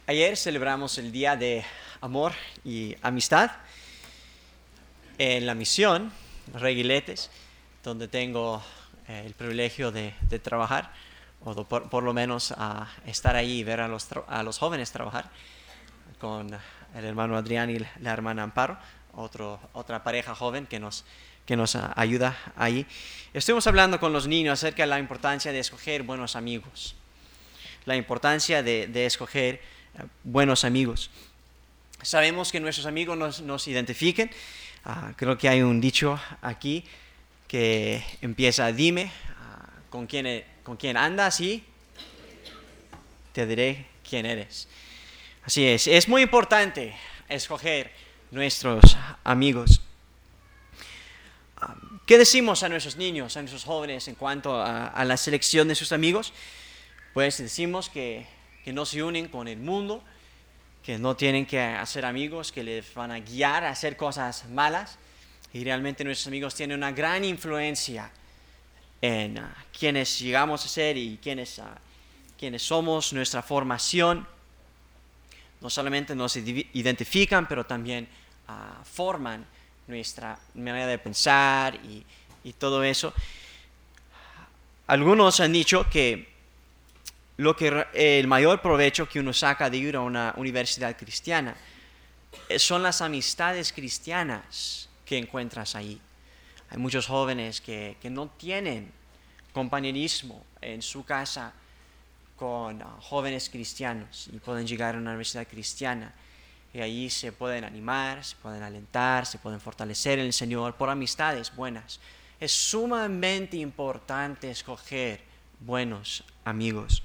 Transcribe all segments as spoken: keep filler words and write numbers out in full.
Ayer celebramos el Día de Amor y Amistad en la misión Reguiletes, donde tengo eh, el privilegio de, de trabajar, o de, por, por lo menos a estar ahí y ver a los, a los jóvenes trabajar, con el hermano Adrián y la hermana Amparo, otro, otra pareja joven que nos, que nos ayuda ahí. Estuvimos hablando con los niños acerca de la importancia de escoger buenos amigos, la importancia de, de escoger buenos amigos. Sabemos que nuestros amigos nos, nos identifiquen. Uh, creo que hay un dicho aquí que empieza: dime uh, con quién, con quién andas y te diré quién eres. Así es, es muy importante escoger nuestros amigos. Uh, ¿Qué decimos a nuestros niños, a nuestros jóvenes en cuanto a, a la selección de sus amigos? Pues decimos que que no se unen con el mundo, que no tienen que hacer amigos que les van a guiar a hacer cosas malas. Y realmente nuestros amigos tienen una gran influencia en uh, quienes llegamos a ser y quienes, uh, quienes somos, nuestra formación. No solamente nos identifican, pero también uh, forman nuestra manera de pensar y, y todo eso. Algunos han dicho que Lo que, el mayor provecho que uno saca de ir a una universidad cristiana son las amistades cristianas que encuentras ahí. Hay muchos jóvenes que, que no tienen compañerismo en su casa con uh, jóvenes cristianos y pueden llegar a una universidad cristiana y allí se pueden animar, se pueden alentar, se pueden fortalecer en el Señor por amistades buenas. Es sumamente importante escoger buenos amigos.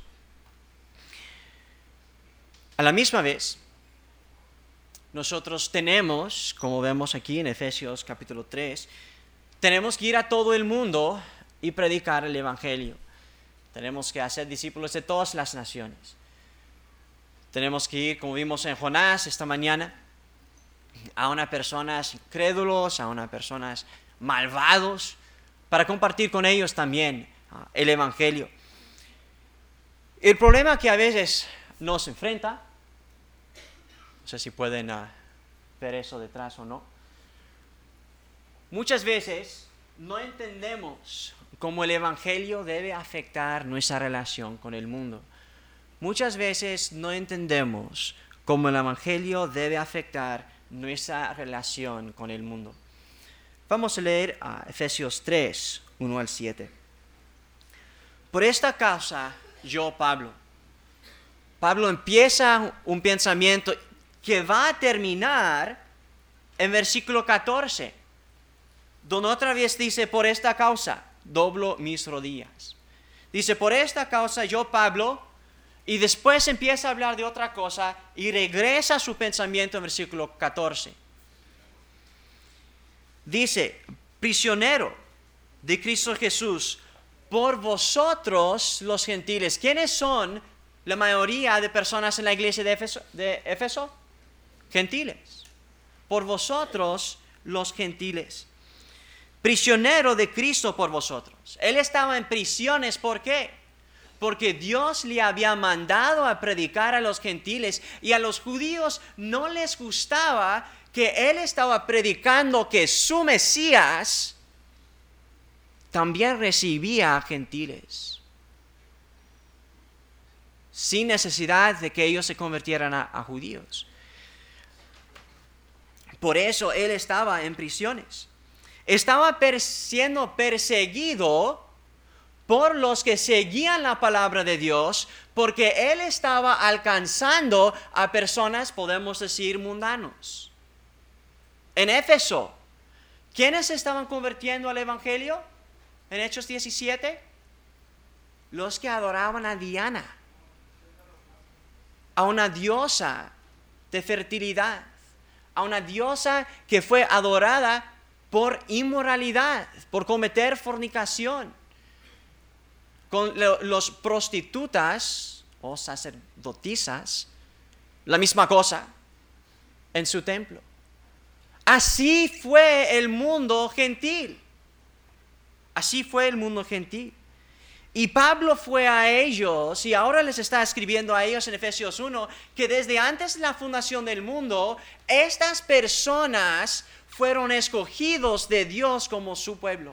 A la misma vez, nosotros tenemos, como vemos aquí en Efesios capítulo tres, tenemos que ir a todo el mundo y predicar el Evangelio. Tenemos que hacer discípulos de todas las naciones. Tenemos que ir, como vimos en Jonás esta mañana, a unas personas incrédulos, a unas personas malvados, para compartir con ellos también uh, el Evangelio. El problema que a veces nos enfrenta, no sé si pueden uh, ver eso detrás o no. Muchas veces no entendemos cómo el Evangelio debe afectar nuestra relación con el mundo. Muchas veces no entendemos cómo el Evangelio debe afectar nuestra relación con el mundo. Vamos a leer uh, Efesios tres, uno al siete. Por esta causa, yo, Pablo, Pablo empieza un pensamiento que va a terminar en versículo catorce, donde otra vez dice: por esta causa doblo mis rodillas. Dice: por esta causa yo, Pablo, y después empieza a hablar de otra cosa y regresa a su pensamiento en versículo catorce. Dice: prisionero de Cristo Jesús, por vosotros los gentiles. ¿Quiénes son la mayoría de personas en la iglesia de Éfeso? De Éfeso? Gentiles. Por vosotros los gentiles. Prisionero de Cristo por vosotros. Él estaba en prisiones, ¿por qué? Porque Dios le había mandado a predicar a los gentiles y a los judíos no les gustaba que él estaba predicando que su Mesías también recibía a gentiles, sin necesidad de que ellos se convirtieran a, a judíos. Por eso él estaba en prisiones. Estaba per- siendo perseguido por los que seguían la palabra de Dios, porque él estaba alcanzando a personas, podemos decir, mundanos. En Éfeso, ¿quiénes se estaban convirtiendo al Evangelio? En Hechos diecisiete, los que adoraban a Diana, a una diosa de fertilidad, a una diosa que fue adorada por inmoralidad, por cometer fornicación con los prostitutas o sacerdotisas, la misma cosa en su templo. Así fue el mundo gentil. Así fue el mundo gentil. Y Pablo fue a ellos y ahora les está escribiendo a ellos en Efesios uno que desde antes de la fundación del mundo, estas personas fueron escogidos de Dios como su pueblo.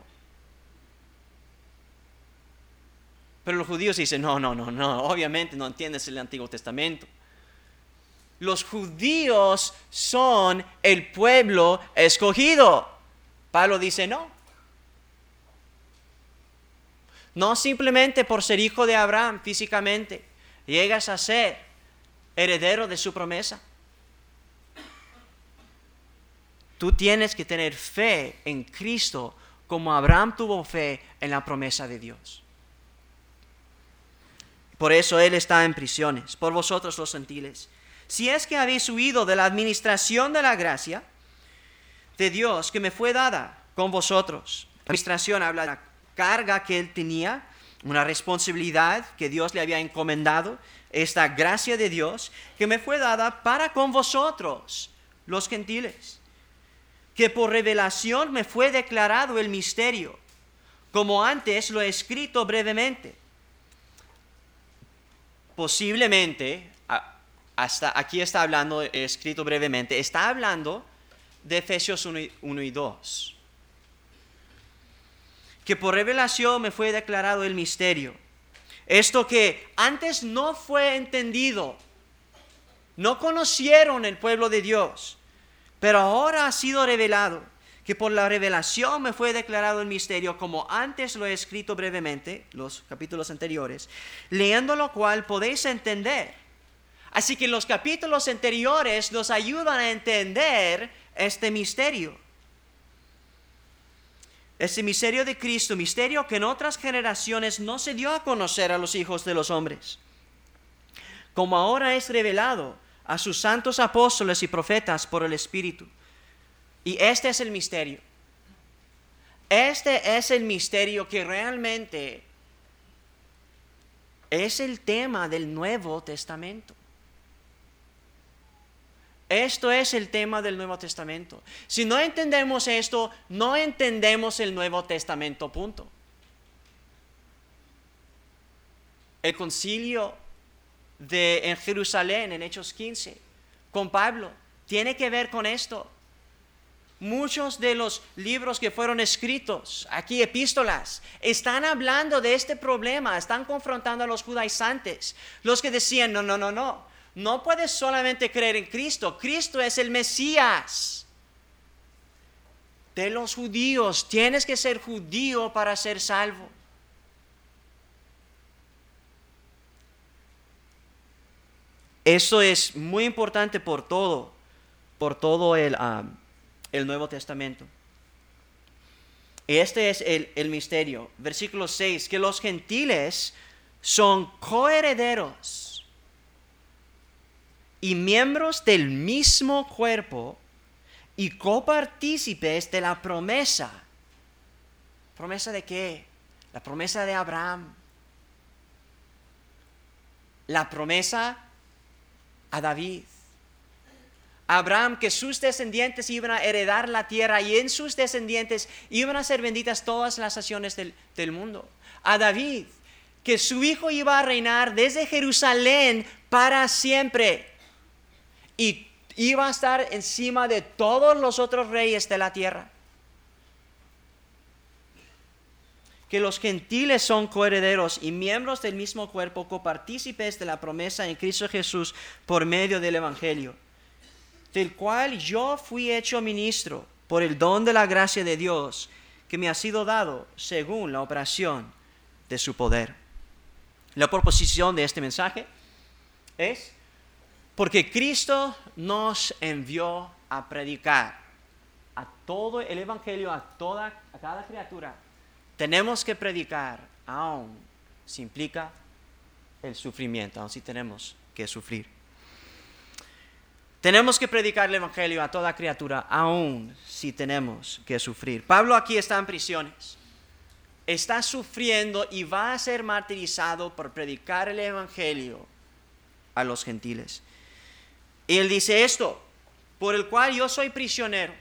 Pero los judíos dicen, no, no, no, no, obviamente no entiendes el Antiguo Testamento. Los judíos son el pueblo escogido. Pablo dice, no. No simplemente por ser hijo de Abraham físicamente, llegas a ser heredero de su promesa. Tú tienes que tener fe en Cristo como Abraham tuvo fe en la promesa de Dios. Por eso Él está en prisiones, por vosotros los gentiles. Si es que habéis huido de la administración de la gracia de Dios que me fue dada con vosotros. La administración habla de la carga que Él tenía, una responsabilidad que Dios le había encomendado, esta gracia de Dios que me fue dada para con vosotros, los gentiles. Que por revelación me fue declarado el misterio, como antes lo he escrito brevemente. Posiblemente, hasta aquí está hablando, escrito brevemente, está hablando de Efesios uno y dos. Que por revelación me fue declarado el misterio. Esto que antes no fue entendido, no conocieron el pueblo de Dios, pero ahora ha sido revelado. Que por la revelación me fue declarado el misterio, como antes lo he escrito brevemente, los capítulos anteriores, leyendo lo cual podéis entender. Así que los capítulos anteriores nos ayudan a entender este misterio. Este misterio de Cristo, misterio que en otras generaciones no se dio a conocer a los hijos de los hombres, como ahora es revelado a sus santos apóstoles y profetas por el Espíritu. Y este es el misterio. Este es el misterio que realmente es el tema del Nuevo Testamento. Esto es el tema del Nuevo Testamento. Si no entendemos esto, no entendemos el Nuevo Testamento, punto. El concilio de, en Jerusalén, en Hechos quince, con Pablo, tiene que ver con esto. Muchos de los libros que fueron escritos, aquí epístolas, están hablando de este problema, están confrontando a los judaizantes, los que decían, no, no, no, no. No puedes solamente creer en Cristo. Cristo es el Mesías de los judíos. Tienes que ser judío para ser salvo. Eso es muy importante por todo, por todo el, um, el Nuevo Testamento. Este es el, el misterio. Versículo seis, que los gentiles son coherederos y miembros del mismo cuerpo y copartícipes de la promesa. ¿Promesa de qué? La promesa de Abraham. La promesa a David. Abraham, que sus descendientes iban a heredar la tierra y en sus descendientes iban a ser benditas todas las naciones del, del mundo. A David, que su hijo iba a reinar desde Jerusalén para siempre. Y iba a estar encima de todos los otros reyes de la tierra. Que los gentiles son coherederos y miembros del mismo cuerpo, copartícipes de la promesa en Cristo Jesús por medio del Evangelio, del cual yo fui hecho ministro por el don de la gracia de Dios que me ha sido dado según la operación de su poder. La proposición de este mensaje es: porque Cristo nos envió a predicar a todo el Evangelio, a toda, a cada criatura. Tenemos que predicar, aun si implica el sufrimiento, aun si tenemos que sufrir. Tenemos que predicar el Evangelio a toda criatura, aun si tenemos que sufrir. Pablo aquí está en prisiones. Está sufriendo y va a ser martirizado por predicar el Evangelio a los gentiles. Y él dice esto, por el cual yo soy prisionero.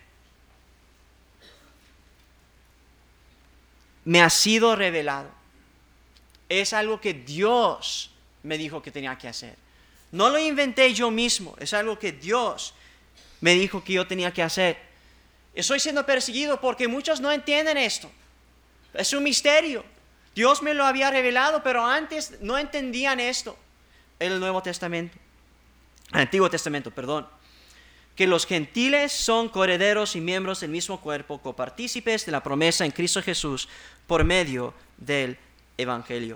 Me ha sido revelado Es algo que Dios me dijo que tenía que hacer. No lo inventé yo mismo, es algo que Dios me dijo que yo tenía que hacer. Estoy siendo perseguido porque muchos no entienden esto. Es un misterio. Dios me lo había revelado, pero antes no entendían esto. El Nuevo Testamento, el Antiguo Testamento, perdón. Que los gentiles son coherederos y miembros del mismo cuerpo, copartícipes de la promesa en Cristo Jesús por medio del Evangelio.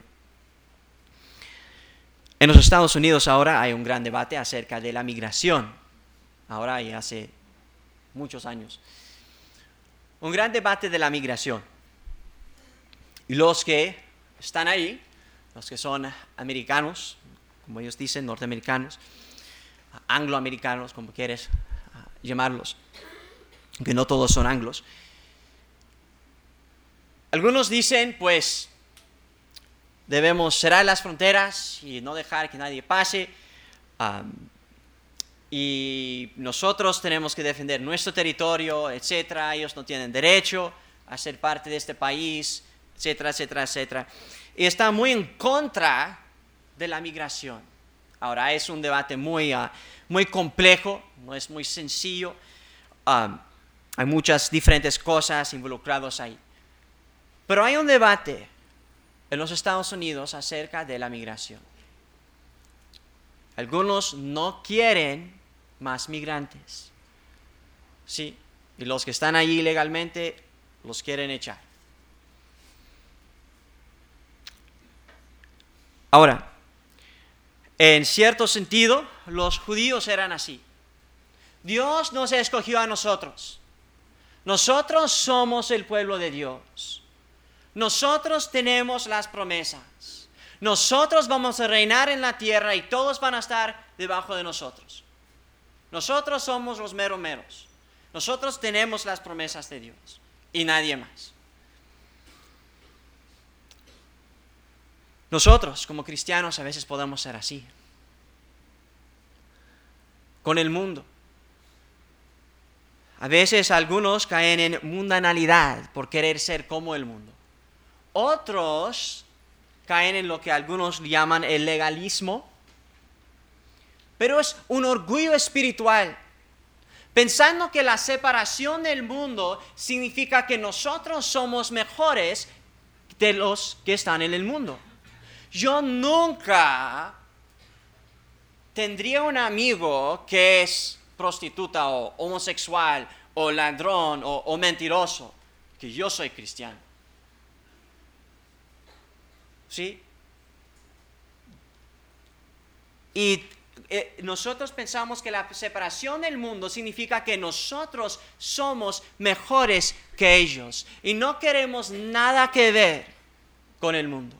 En los Estados Unidos ahora hay un gran debate acerca de la migración. Ahora y hace muchos años. Un gran debate de la migración. Y los que están ahí, los que son americanos, como ellos dicen, norteamericanos, angloamericanos, como quieres llamarlos, que no todos son anglos. Algunos dicen, pues, debemos cerrar las fronteras y no dejar que nadie pase. Um, y nosotros tenemos que defender nuestro territorio, etcétera. Ellos no tienen derecho a ser parte de este país, etcétera, etcétera, etcétera. Y está muy en contra de la migración. Ahora, es un debate muy, uh, muy complejo, no es muy sencillo. Um, hay muchas diferentes cosas involucradas ahí. Pero hay un debate en los Estados Unidos acerca de la migración. Algunos no quieren más migrantes. Sí, y los que están allí ilegalmente los quieren echar. Ahora, en cierto sentido, los judíos eran así. Dios nos escogió a nosotros. Nosotros somos el pueblo de Dios. Nosotros tenemos las promesas. Nosotros vamos a reinar en la tierra y todos van a estar debajo de nosotros. Nosotros somos los meros meros. Nosotros tenemos las promesas de Dios y nadie más. Nosotros, como cristianos, a veces podemos ser así. Con el mundo. A veces algunos caen en mundanalidad por querer ser como el mundo. Otros caen en lo que algunos llaman el legalismo, pero es un orgullo espiritual, pensando que la separación del mundo significa que nosotros somos mejores de los que están en el mundo. Yo nunca tendría un amigo que es prostituta o homosexual o ladrón o, o mentiroso, que yo soy cristiano. ¿Sí? Y eh, nosotros pensamos que la separación del mundo significa que nosotros somos mejores que ellos y no queremos nada que ver con el mundo.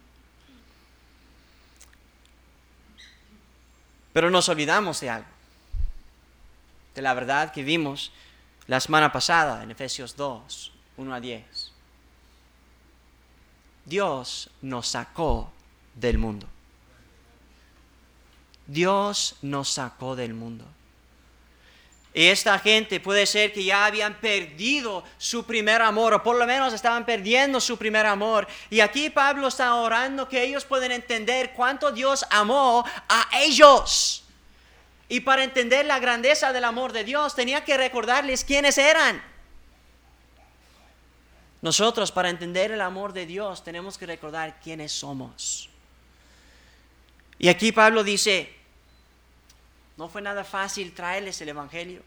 Pero nos olvidamos de algo, de la verdad que vimos la semana pasada en Efesios dos, uno a diez. Dios nos sacó del mundo. Dios nos sacó del mundo. Y esta gente puede ser que ya habían perdido su primer amor, o por lo menos estaban perdiendo su primer amor. Y aquí Pablo está orando que ellos puedan entender cuánto Dios amó a ellos. Y para entender la grandeza del amor de Dios, tenía que recordarles quiénes eran. Nosotros, para entender el amor de Dios, tenemos que recordar quiénes somos. Y aquí Pablo dice, no fue nada fácil traerles el Evangelio.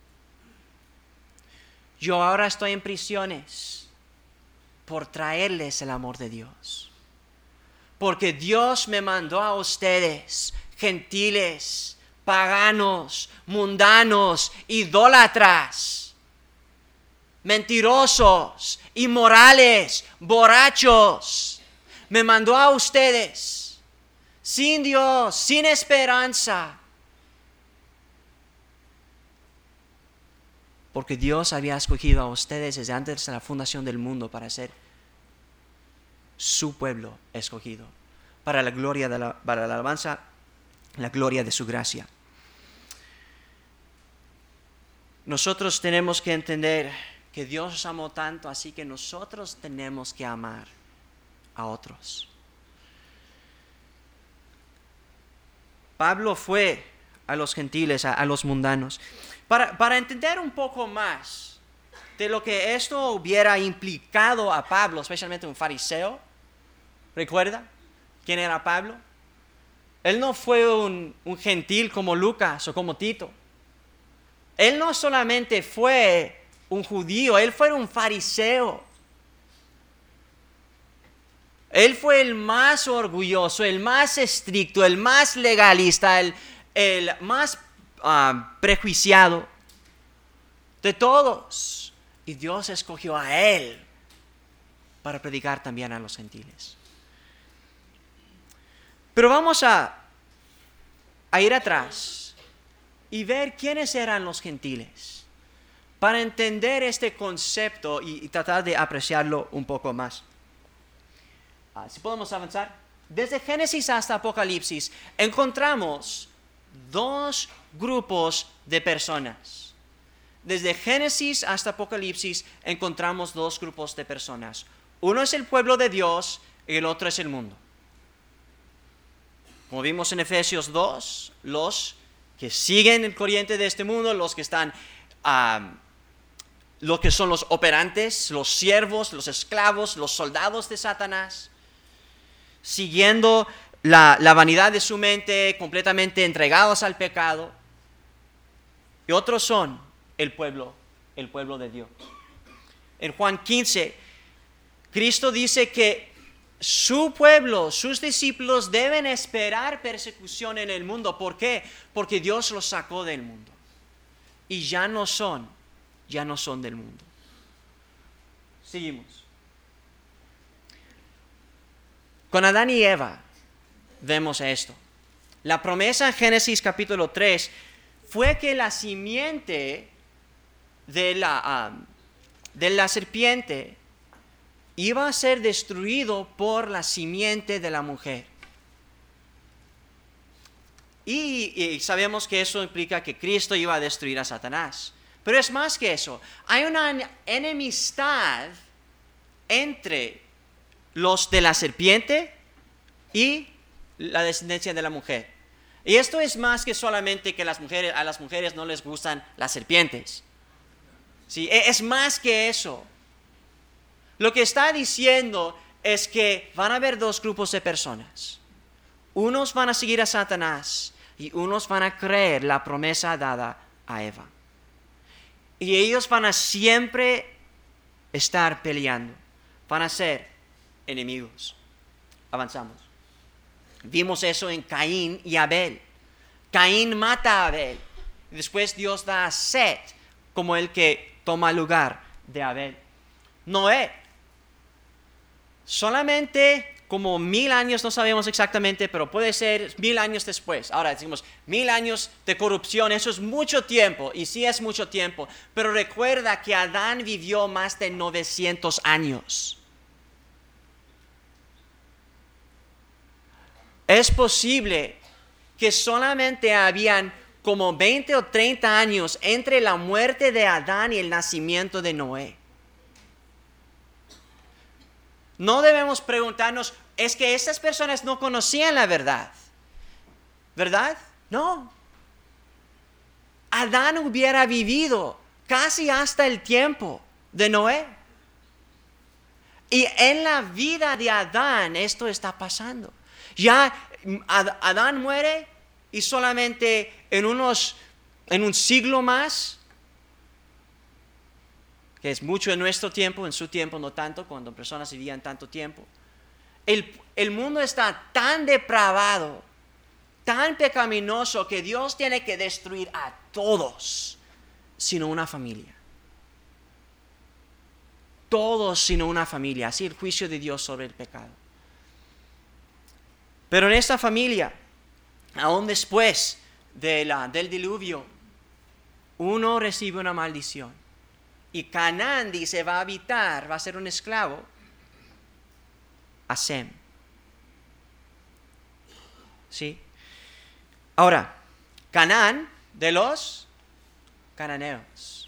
Yo ahora estoy en prisiones por traerles el amor de Dios. Porque Dios me mandó a ustedes, gentiles, paganos, mundanos, idólatras, mentirosos, inmorales, borrachos. Me mandó a ustedes, sin Dios, sin esperanza. Porque Dios había escogido a ustedes desde antes de la fundación del mundo para ser su pueblo escogido, para la gloria de la, para la alabanza, la gloria de su gracia. Nosotros tenemos que entender que Dios nos amó tanto, así que nosotros tenemos que amar a otros. Pablo fue a los gentiles, a, a los mundanos. Para, para entender un poco más de lo que esto hubiera implicado a Pablo, especialmente un fariseo, ¿recuerda quién era Pablo? Él no fue un, un gentil como Lucas o como Tito. Él no solamente fue un judío, él fue un fariseo. Él fue el más orgulloso, el más estricto, el más legalista, el, el más uh, prejuiciado de todos. Y Dios escogió a él para predicar también a los gentiles. Pero vamos a, a ir atrás y ver quiénes eran los gentiles, para entender este concepto y, y tratar de apreciarlo un poco más. Uh, si podemos avanzar. Desde Génesis hasta Apocalipsis encontramos dos grupos de personas. Desde Génesis hasta Apocalipsis encontramos dos grupos de personas. Uno es el pueblo de Dios y el otro es el mundo. Como vimos en Efesios dos, los que siguen el corriente de este mundo, los que están, um, los que son los operantes, los siervos, los esclavos, los soldados de Satanás, siguiendo la, la vanidad de su mente, completamente entregados al pecado. Y otros son el pueblo, el pueblo de Dios. En Juan quince, Cristo dice que su pueblo, sus discípulos deben esperar persecución en el mundo. ¿Por qué? Porque Dios los sacó del mundo. Y ya no son, ya no son del mundo. Seguimos. Con Adán y Eva vemos esto. La promesa en Génesis capítulo tres fue que la simiente de la, um, de la serpiente iba a ser destruido por la simiente de la mujer. Y, y sabemos que eso implica que Cristo iba a destruir a Satanás. Pero es más que eso. Hay una enemistad entre los de la serpiente y la descendencia de la mujer. Y esto es más que solamente que las mujeres, a las mujeres no les gustan las serpientes. Sí, es más que eso. Lo que está diciendo es que van a haber dos grupos de personas. Unos van a seguir a Satanás y unos van a creer la promesa dada a Eva. Y ellos van a siempre estar peleando. Van a ser enemigos. Avanzamos. Vimos eso en Caín y Abel. Caín mata a Abel. Después Dios da a Set como el que toma lugar de Abel. Noé. Solamente como mil años, no sabemos exactamente, pero puede ser mil años después. Ahora decimos mil años de corrupción, eso es mucho tiempo, y sí es mucho tiempo. Pero recuerda que Adán vivió más de novecientos años. Es posible que solamente habían como veinte o treinta años entre la muerte de Adán y el nacimiento de Noé. No debemos preguntarnos, es que estas personas no conocían la verdad, ¿verdad? No. Adán hubiera vivido casi hasta el tiempo de Noé. Y en la vida de Adán esto está pasando. Ya Adán muere y solamente en unos, en un siglo más, que es mucho en nuestro tiempo, en su tiempo no tanto, cuando personas vivían tanto tiempo. El, el mundo está tan depravado, tan pecaminoso, que Dios tiene que destruir a todos, sino una familia. Todos sino una familia, así el juicio de Dios sobre el pecado. Pero en esta familia, aún después de la, del diluvio, uno recibe una maldición. Y Canaán dice va a habitar, va a ser un esclavo a Sem. ¿Sí? Ahora, Canaán de los cananeos.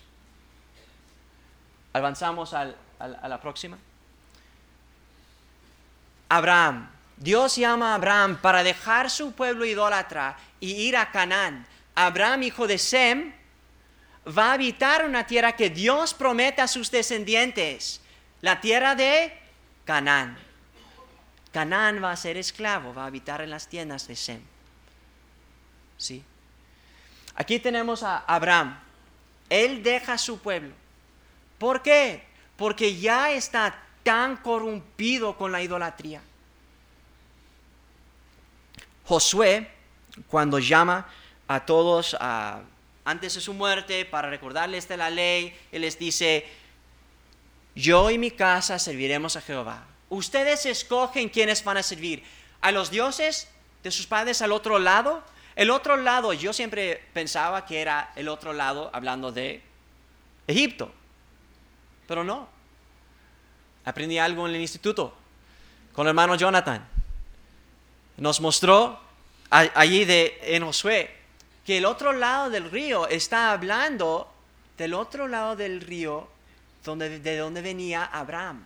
Avanzamos al, al, a la próxima. Abraham, Dios llama a Abraham para dejar su pueblo idólatra y ir a Canaán. Abraham, hijo de Sem, va a habitar una tierra que Dios promete a sus descendientes, la tierra de Canaán. Canaán va a ser esclavo, va a habitar en las tiendas de Sem. ¿Sí? Aquí tenemos a Abraham. Él deja su pueblo. ¿Por qué? Porque ya está tan corrompido con la idolatría. Josué, cuando llama a todos a, antes de su muerte para recordarles de la ley, él les dice: yo y mi casa serviremos a Jehová. Ustedes escogen quiénes van a servir. ¿A los dioses de sus padres al otro lado? El otro lado, yo siempre pensaba que era el otro lado hablando de Egipto, pero no. Aprendí algo en el instituto con el hermano Jonathan. Nos mostró allí de, en Josué que el otro lado del río está hablando del otro lado del río donde, de donde venía Abraham.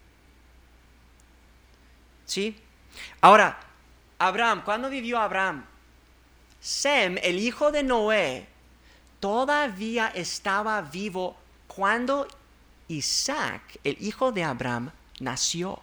¿Sí? Ahora, Abraham, ¿cuándo vivió Abraham? Sem, el hijo de Noé, todavía estaba vivo cuando Isaac, el hijo de Abraham, nació.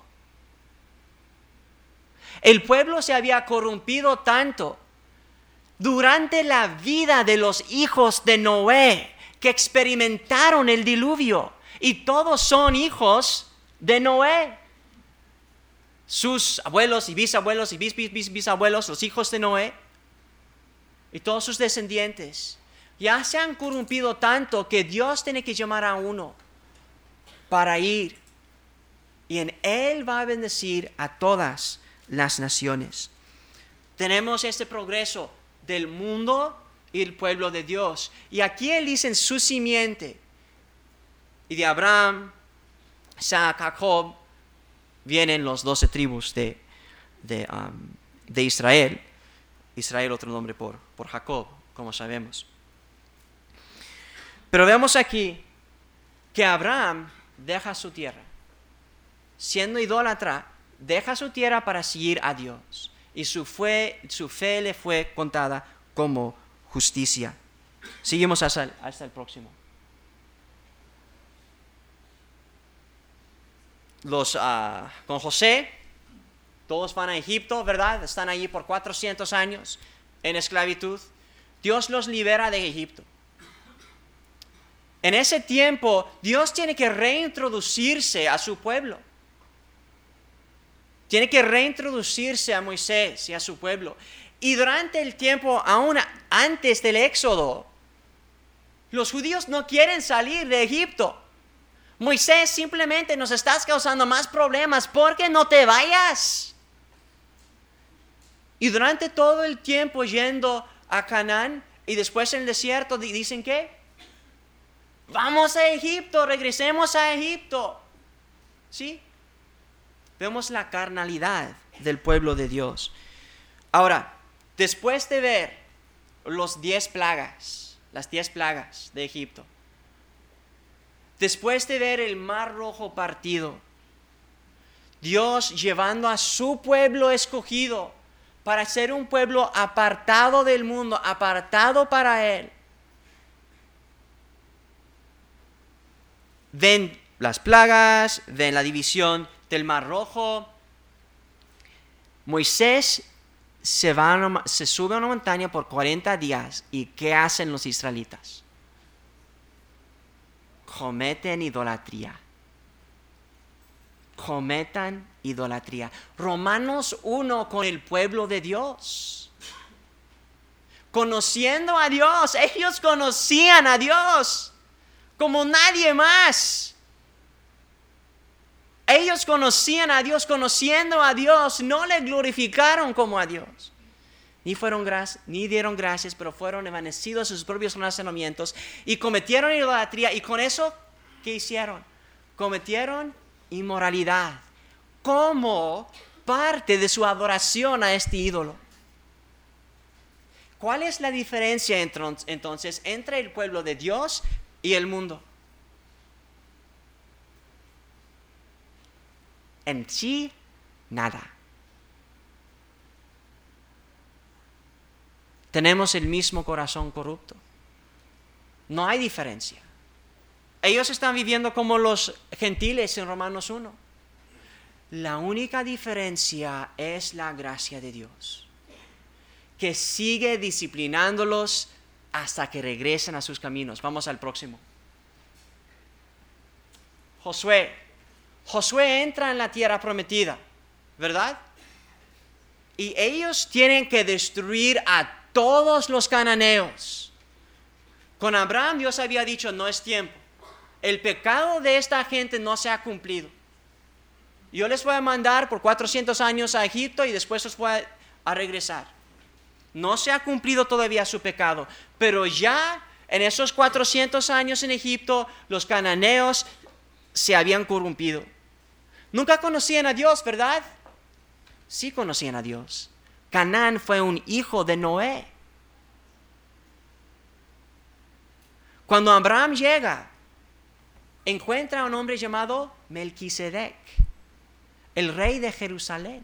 El pueblo se había corrompido tanto durante la vida de los hijos de Noé que experimentaron el diluvio, y todos son hijos de Noé. Sus abuelos y bisabuelos y bis, bis, bis, bisabuelos, los hijos de Noé, y todos sus descendientes, ya se han corrompido tanto que Dios tiene que llamar a uno para ir, y en él va a bendecir a todas las naciones. Tenemos este progreso del mundo y el pueblo de Dios. Y aquí él dice en su simiente, y de Abraham, Isaac, Jacob, vienen los doce tribus de, de, um, de Israel. Israel, otro nombre por, por Jacob, como sabemos. Pero vemos aquí que Abraham deja su tierra. Siendo idólatra, deja su tierra para seguir a Dios. Y su fe, su fe le fue contada como justicia. Seguimos hasta el, hasta el próximo. Los, uh, con José, todos van a Egipto, ¿verdad? Están allí por cuatrocientos años en esclavitud. Dios los libera de Egipto. En ese tiempo, Dios tiene que reintroducirse a su pueblo. Tiene que reintroducirse a Moisés y a su pueblo. Y durante el tiempo, aún antes del éxodo, los judíos no quieren salir de Egipto. Moisés, simplemente nos estás causando más problemas, porque no te vayas. Y durante todo el tiempo yendo a Canaán y después en el desierto, dicen ¿qué? Vamos a Egipto, regresemos a Egipto. ¿Sí? Vemos la carnalidad del pueblo de Dios. Ahora, después de ver los diez plagas, las diez plagas de Egipto, después de ver el mar rojo partido, Dios llevando a su pueblo escogido para ser un pueblo apartado del mundo, apartado para Él, ven las plagas, ven la división del mar rojo. Moisés se, va a una, se sube a una montaña por cuarenta días. ¿Y qué hacen los israelitas? Cometen idolatría. Cometan idolatría. Romanos uno con el pueblo de Dios. Conociendo a Dios. Ellos conocían a Dios como nadie más. Ellos conocían a Dios, conociendo a Dios, no le glorificaron como a Dios. Ni, fueron gra- ni dieron gracias, pero fueron envanecidos sus propios razonamientos y cometieron idolatría. Y con eso, ¿qué hicieron? Cometieron inmoralidad como parte de su adoración a este ídolo. ¿Cuál es la diferencia entonces entre el pueblo de Dios y el mundo? En sí, nada. tenemos el mismo corazón corrupto. No hay diferencia. Ellos están viviendo como los gentiles en Romanos uno. La única diferencia es la gracia de Dios, que sigue disciplinándolos hasta que regresen a sus caminos. Vamos al próximo. Josué. Josué entra en la tierra prometida, ¿verdad? Y ellos tienen que destruir a todos los cananeos. Con Abraham Dios había dicho, no es tiempo. El pecado de esta gente no se ha cumplido. Yo les voy a mandar por cuatrocientos años a Egipto y después los voy a, a regresar. No se ha cumplido todavía su pecado, pero ya en esos cuatrocientos años en Egipto, los cananeos se habían corrompido. Nunca conocían a Dios, ¿verdad? Sí conocían a Dios. Canaán fue un hijo de Noé. Cuando Abraham llega, encuentra a un hombre llamado Melquisedec, el rey de Jerusalén.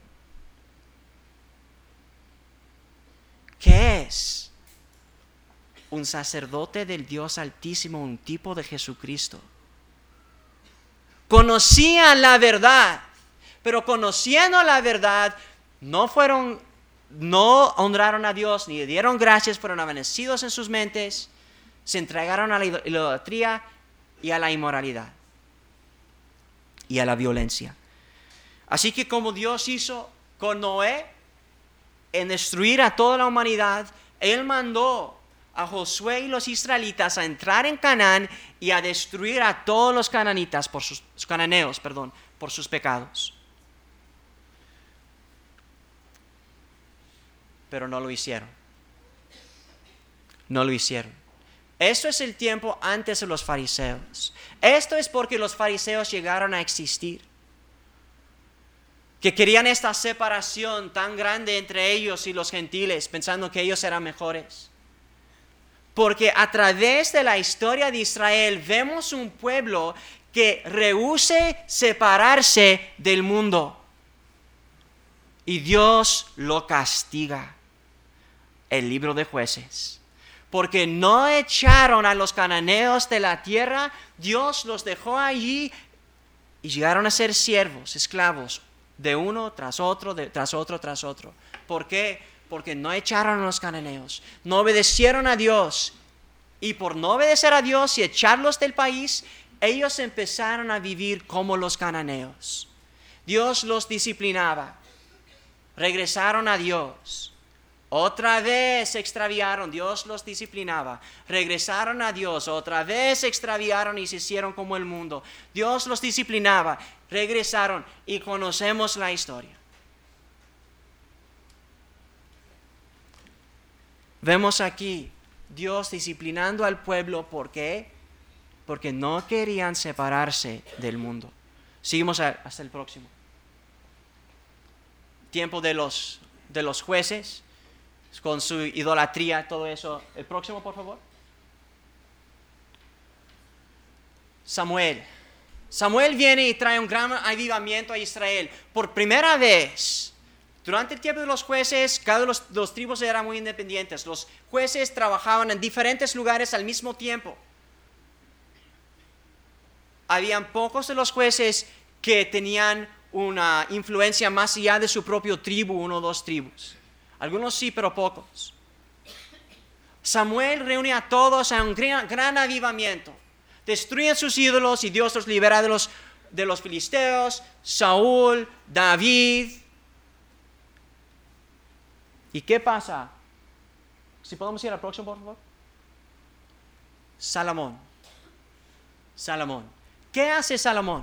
¿Qué es? Un sacerdote del Dios Altísimo, un tipo de Jesucristo. Conocían la verdad, pero conociendo la verdad, no fueron, no honraron a Dios, ni le dieron gracias, fueron amanecidos en sus mentes, se entregaron a la idolatría y a la inmoralidad y a la violencia. Así que como Dios hizo con Noé en destruir a toda la humanidad, Él mandó a Josué y los israelitas a entrar en Canaán y a destruir a todos los cananitas por sus cananeos, perdón, por sus pecados. Pero no lo hicieron. No lo hicieron. Esto es el tiempo antes de los fariseos. Esto es porque los fariseos llegaron a existir, que querían esta separación tan grande entre ellos y los gentiles, pensando que ellos eran mejores. Porque a través de la historia de Israel vemos un pueblo que rehúse separarse del mundo. Y Dios lo castiga. El libro de Jueces. Porque no echaron a los cananeos de la tierra, Dios los dejó allí y llegaron a ser siervos, esclavos, de uno tras otro, de, tras otro, tras otro. ¿Por qué? Porque no echaron a los cananeos, no obedecieron a Dios. Y por no obedecer a Dios y echarlos del país, ellos empezaron a vivir como los cananeos. Dios los disciplinaba. Regresaron a Dios. Otra vez se extraviaron, Dios los disciplinaba. Regresaron a Dios, otra vez se extraviaron y se hicieron como el mundo. Dios los disciplinaba, regresaron y conocemos la historia. Vemos aquí Dios disciplinando al pueblo. ¿Por qué? Porque no querían separarse del mundo. Seguimos a, hasta el próximo. Tiempo de los, de los jueces, con su idolatría, todo eso. El próximo, por favor. Samuel. Samuel viene y trae un gran avivamiento a Israel. Por primera vez, durante el tiempo de los jueces, cada uno de los, los tribus eran muy independientes. Los jueces trabajaban en diferentes lugares al mismo tiempo. Habían pocos de los jueces que tenían una influencia más allá de su propio tribu, uno o dos tribus. Algunos sí, pero pocos. Samuel reúne a todos a un gran, gran avivamiento. Destruyen sus ídolos y Dios los libera de los, de los filisteos. Saúl, David. ¿Y qué pasa? Si podemos ir al próximo, por favor. Salomón. Salomón. ¿Qué hace Salomón?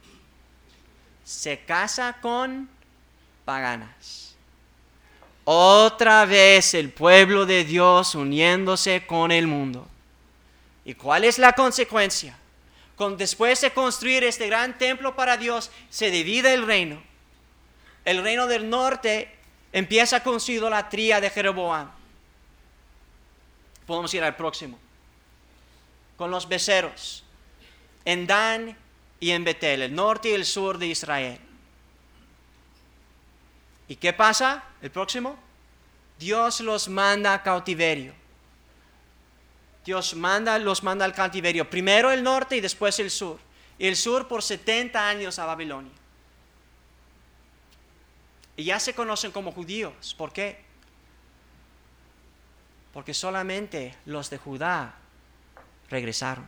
Se casa con paganas. Otra vez el pueblo de Dios uniéndose con el mundo. ¿Y cuál es la consecuencia? Con, después de construir este gran templo para Dios, se divide el reino. El reino del norte empieza con su idolatría de Jeroboam. Podemos ir al próximo. Con los becerros. En Dan y en Betel, el norte y el sur de Israel. ¿Y qué pasa? El próximo. Dios los manda a cautiverio. Dios manda, los manda al cautiverio. Primero el norte y después el sur. Y el sur por setenta años a Babilonia. Y ya se conocen como judíos. ¿Por qué? Porque solamente los de Judá regresaron.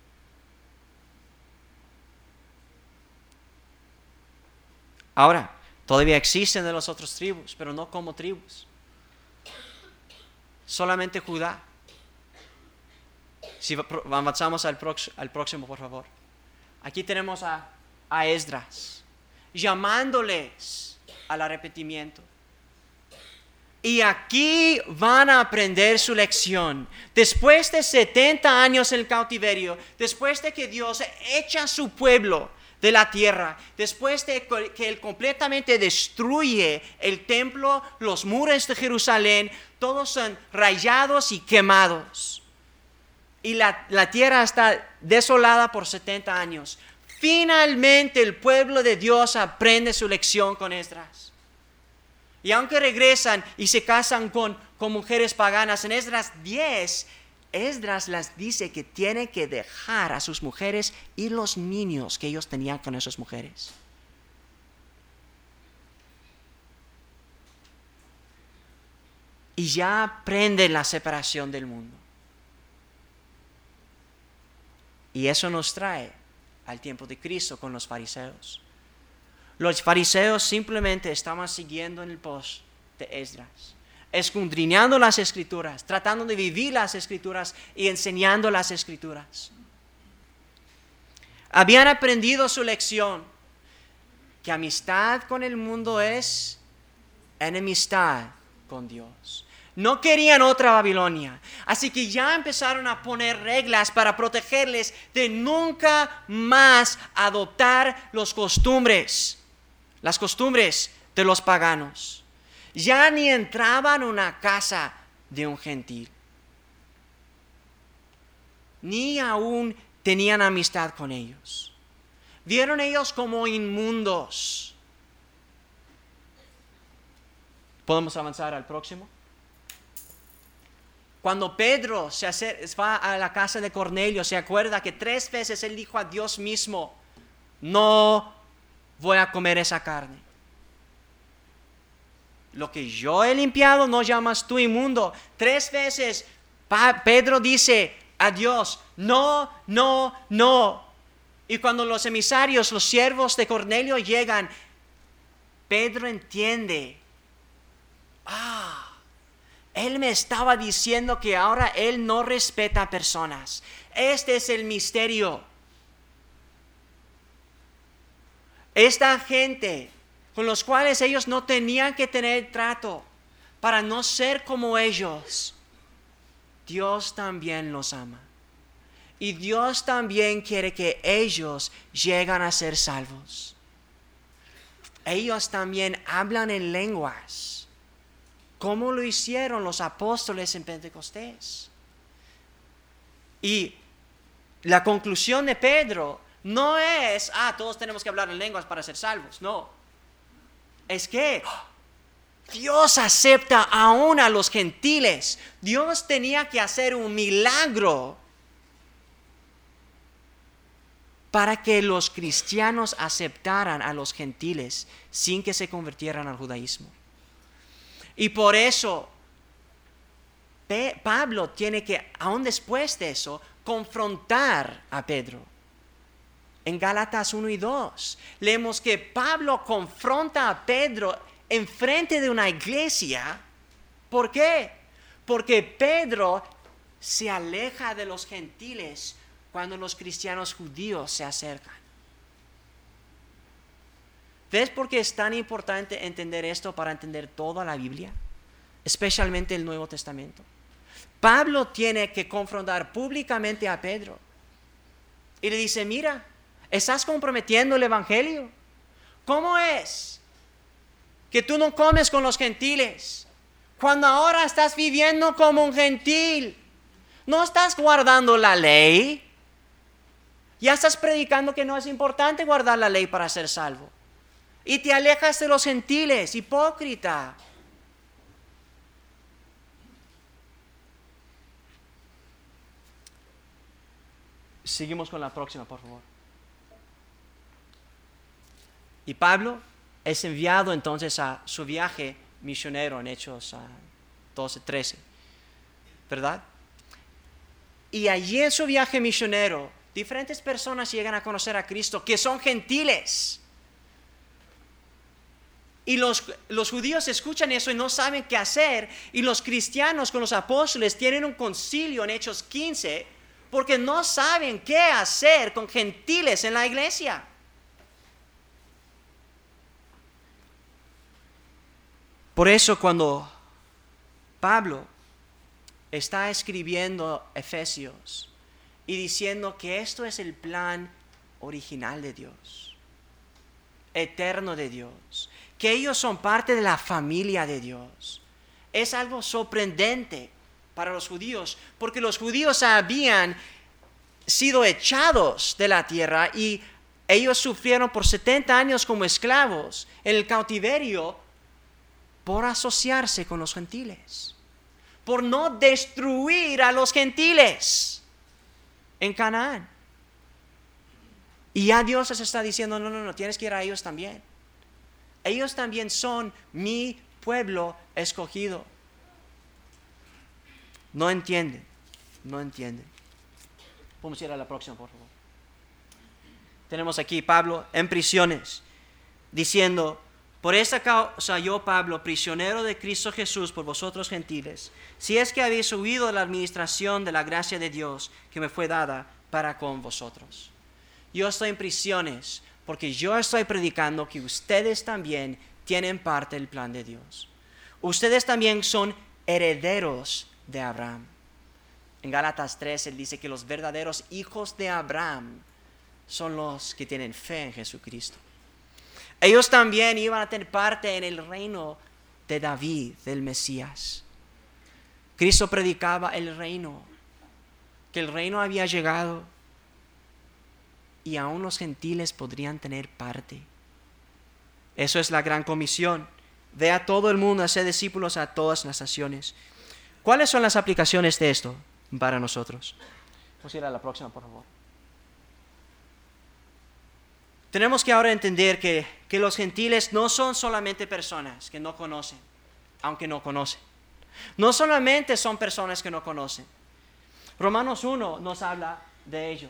Ahora, todavía existen de las otras tribus, pero no como tribus. Solamente Judá. Si avanzamos al, próximo, al próximo, por favor. Aquí tenemos a, a Esdras, llamándoles al arrepentimiento. Y aquí van a aprender su lección. Después de setenta años en el cautiverio, después de que Dios echa a su pueblo de la tierra, después de que Él completamente destruye el templo, los muros de Jerusalén, todos son rayados y quemados. Y la, la tierra está desolada por setenta años. Finalmente el pueblo de Dios aprende su lección con Esdras. Y aunque regresan y se casan con, con mujeres paganas, en Esdras diez, Esdras les dice que tienen que dejar a sus mujeres y los niños que ellos tenían con esas mujeres. Y ya aprenden la separación del mundo. Y eso nos trae al tiempo de Cristo con los fariseos. Los fariseos simplemente estaban siguiendo en el pos de Esdras, escudriñando las escrituras, tratando de vivir las escrituras y enseñando las escrituras. Habían aprendido su lección, que amistad con el mundo es enemistad con Dios. No querían otra Babilonia, así que ya empezaron a poner reglas para protegerles de nunca más adoptar los costumbres, las costumbres de los paganos. Ya ni entraban a una casa de un gentil, ni aún tenían amistad con ellos. Vieron ellos como inmundos. ¿Podemos avanzar al próximo? Cuando Pedro se hace, va a la casa de Cornelio, se acuerda que tres veces él dijo a Dios mismo: no voy a comer esa carne. Lo que yo he limpiado no llamas tú inmundo. Tres veces Pedro dice a Dios: no, no, no. Y cuando los emisarios, los siervos de Cornelio llegan, Pedro entiende. Ah, él me estaba diciendo que ahora él no respeta a personas. Este es el misterio. Esta gente con los cuales ellos no tenían que tener trato para no ser como ellos, Dios también los ama. Y Dios también quiere que ellos lleguen a ser salvos. Ellos también hablan en lenguas, como lo hicieron los apóstoles en Pentecostés. Y la conclusión de Pedro no es, ah, todos tenemos que hablar en lenguas para ser salvos. No. Es que Dios acepta aún a los gentiles. Dios tenía que hacer un milagro para que los cristianos aceptaran a los gentiles sin que se convirtieran al judaísmo. Y por eso Pablo tiene que, aún después de eso, confrontar a Pedro. En Gálatas uno y dos leemos que Pablo confronta a Pedro en frente de una iglesia. ¿Por qué? Porque Pedro se aleja de los gentiles cuando los cristianos judíos se acercan. ¿Ves por qué es tan importante entender esto para entender toda la Biblia? Especialmente el Nuevo Testamento. Pablo tiene que confrontar públicamente a Pedro. Y le dice: mira, estás comprometiendo el evangelio. ¿Cómo es que tú no comes con los gentiles cuando ahora estás viviendo como un gentil? ¿No estás guardando la ley? Ya estás predicando que no es importante guardar la ley para ser salvo. Y te alejas de los gentiles, hipócrita. Seguimos con la próxima, por favor. Y Pablo es enviado entonces a su viaje misionero en Hechos doce, trece, ¿verdad? Y allí en su viaje misionero, diferentes personas llegan a conocer a Cristo que son gentiles. Y los, los judíos escuchan eso y no saben qué hacer. Y los cristianos con los apóstoles tienen un concilio en Hechos quince porque no saben qué hacer con gentiles en la iglesia. Por eso cuando Pablo está escribiendo Efesios y diciendo que esto es el plan original de Dios, eterno de Dios, que ellos son parte de la familia de Dios, es algo sorprendente para los judíos, porque los judíos habían sido echados de la tierra y ellos sufrieron por setenta años como esclavos en el cautiverio por asociarse con los gentiles, por no destruir a los gentiles en Canaán. Y ya Dios les está diciendo, no, no, no, tienes que ir a ellos también. Ellos también son mi pueblo escogido. No entienden, no entienden. Vamos a ir a la próxima, por favor. Tenemos aquí Pablo en prisiones, diciendo, por esta causa yo, Pablo, prisionero de Cristo Jesús por vosotros gentiles, si es que habéis huido de la administración de la gracia de Dios que me fue dada para con vosotros. Yo estoy en prisiones porque yo estoy predicando que ustedes también tienen parte del plan de Dios. Ustedes también son herederos de Abraham. En Gálatas tres él dice que los verdaderos hijos de Abraham son los que tienen fe en Jesucristo. Ellos también iban a tener parte en el reino de David, del Mesías. Cristo predicaba el reino, que el reino había llegado y aún los gentiles podrían tener parte. Eso es la gran comisión. Ve a todo el mundo, hacer discípulos a todas las naciones. ¿Cuáles son las aplicaciones de esto para nosotros? Vamos a ir a la próxima, por favor. Tenemos que ahora entender que, que los gentiles no son solamente personas que no conocen, aunque no conocen. No solamente son personas que no conocen. Romanos uno nos habla de ellos.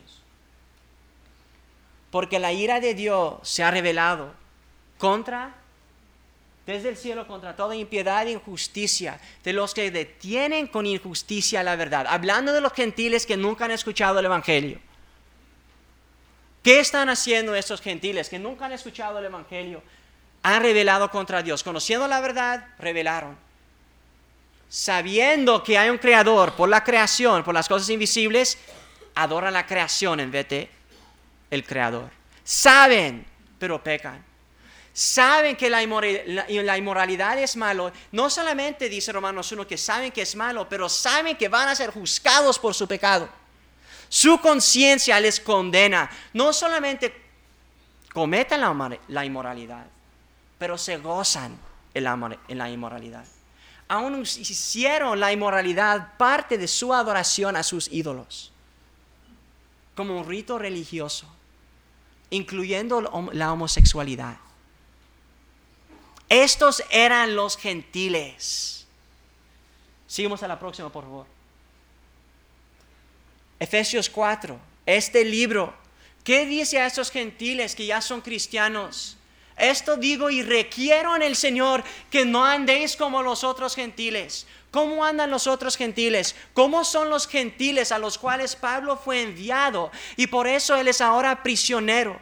Porque la ira de Dios se ha revelado contra, desde el cielo, contra toda impiedad e injusticia de los que detienen con injusticia la verdad. Hablando de los gentiles que nunca han escuchado el evangelio. ¿Qué están haciendo estos gentiles que nunca han escuchado el evangelio? Han rebelado contra Dios. Conociendo la verdad, rebelaron. Sabiendo que hay un creador por la creación, por las cosas invisibles, adoran la creación en vez de el creador. Saben, pero pecan. Saben que la inmoralidad, la inmoralidad es malo. No solamente dice Romanos uno que saben que es malo, pero saben que van a ser juzgados por su pecado. Su conciencia les condena. No solamente cometen la, la inmoralidad, pero se gozan en la, en la inmoralidad. Aún hicieron la inmoralidad parte de su adoración a sus ídolos, como un rito religioso, incluyendo la homosexualidad. Estos eran los gentiles. Sigamos a la próxima, por favor. Efesios cuatro, este libro, ¿qué dice a estos gentiles que ya son cristianos? Esto digo y requiero en el Señor que no andéis como los otros gentiles. ¿Cómo andan los otros gentiles? ¿Cómo son los gentiles a los cuales Pablo fue enviado? Y por eso él es ahora prisionero.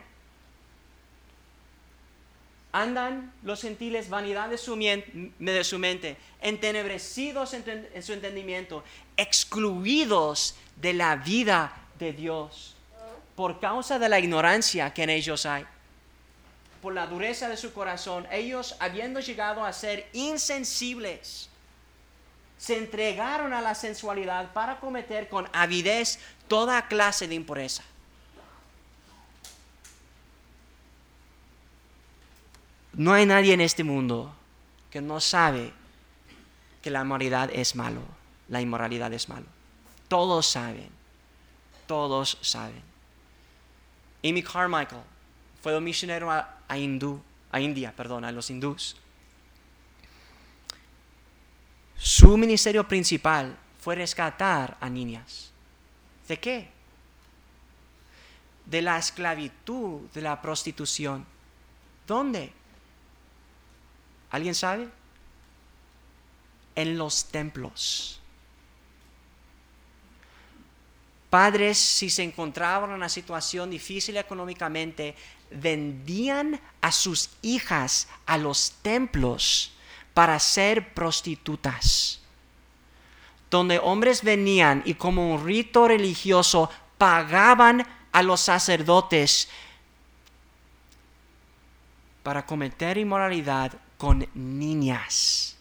Andan los gentiles vanidad de su, de su mente, entenebrecidos en, en su entendimiento, excluidos de la vida de Dios por causa de la ignorancia que en ellos hay. Por la dureza de su corazón, ellos, habiendo llegado a ser insensibles, se entregaron a la sensualidad para cometer con avidez toda clase de impureza. No hay nadie en este mundo que no sabe que la inmoralidad es malo, la inmoralidad es malo. Todos saben, todos saben. Amy Carmichael fue un misionero a, a, hindú, a India, perdón, a los hindús. Su ministerio principal fue rescatar a niñas. ¿De qué? De la esclavitud, de la prostitución. ¿Dónde? ¿Alguien sabe? En los templos. Padres, si se encontraban en una situación difícil económicamente, vendían a sus hijas a los templos para ser prostitutas, donde hombres venían y como un rito religioso pagaban a los sacerdotes para cometer inmoralidad con niñas.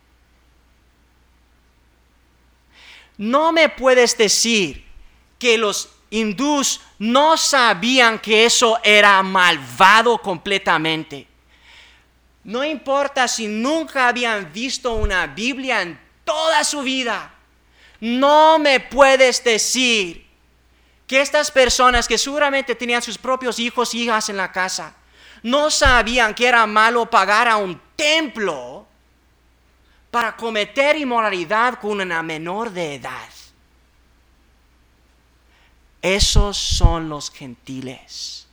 No me puedes decir que los hindús no sabían que eso era malvado completamente. No importa si nunca habían visto una Biblia en toda su vida. No me puedes decir que estas personas que seguramente tenían sus propios hijos y hijas en la casa, no sabían que era malo pagar a un templo para cometer inmoralidad con una menor de edad. Esos son los gentiles.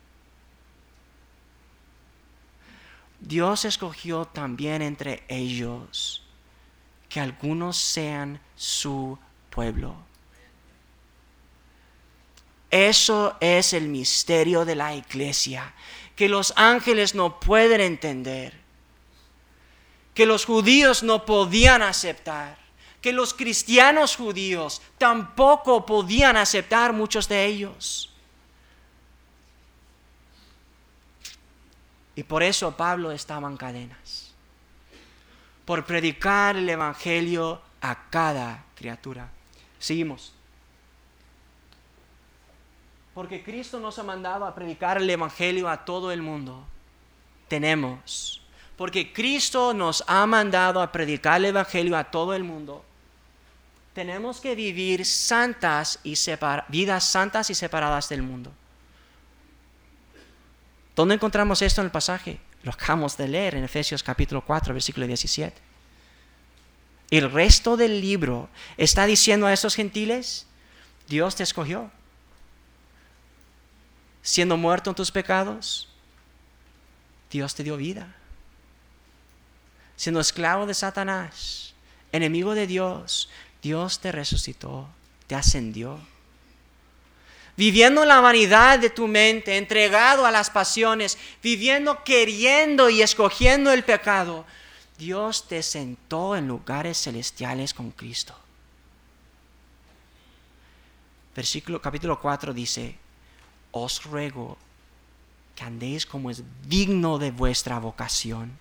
Dios escogió también entre ellos que algunos sean su pueblo. Eso es el misterio de la iglesia, que los ángeles no pueden entender, que los judíos no podían aceptar, que los cristianos judíos tampoco podían aceptar, muchos de ellos. Y por eso Pablo estaba en cadenas, por predicar el evangelio a cada criatura. Seguimos. Porque Cristo nos ha mandado a predicar el evangelio a todo el mundo. Tenemos. Porque Cristo nos ha mandado a predicar el evangelio a todo el mundo. Tenemos que vivir santas y separ- vidas santas y separadas del mundo. ¿Dónde encontramos esto en el pasaje? Lo acabamos de leer en Efesios capítulo cuatro, versículo diecisiete. El resto del libro está diciendo a estos gentiles: Dios te escogió. Siendo muerto en tus pecados, Dios te dio vida. Siendo esclavo de Satanás, enemigo de Dios, Dios te resucitó, te ascendió. Viviendo en la vanidad de tu mente, entregado a las pasiones, viviendo queriendo y escogiendo el pecado, Dios te sentó en lugares celestiales con Cristo. Versículo capítulo cuatro dice: os ruego que andéis como es digno de vuestra vocación.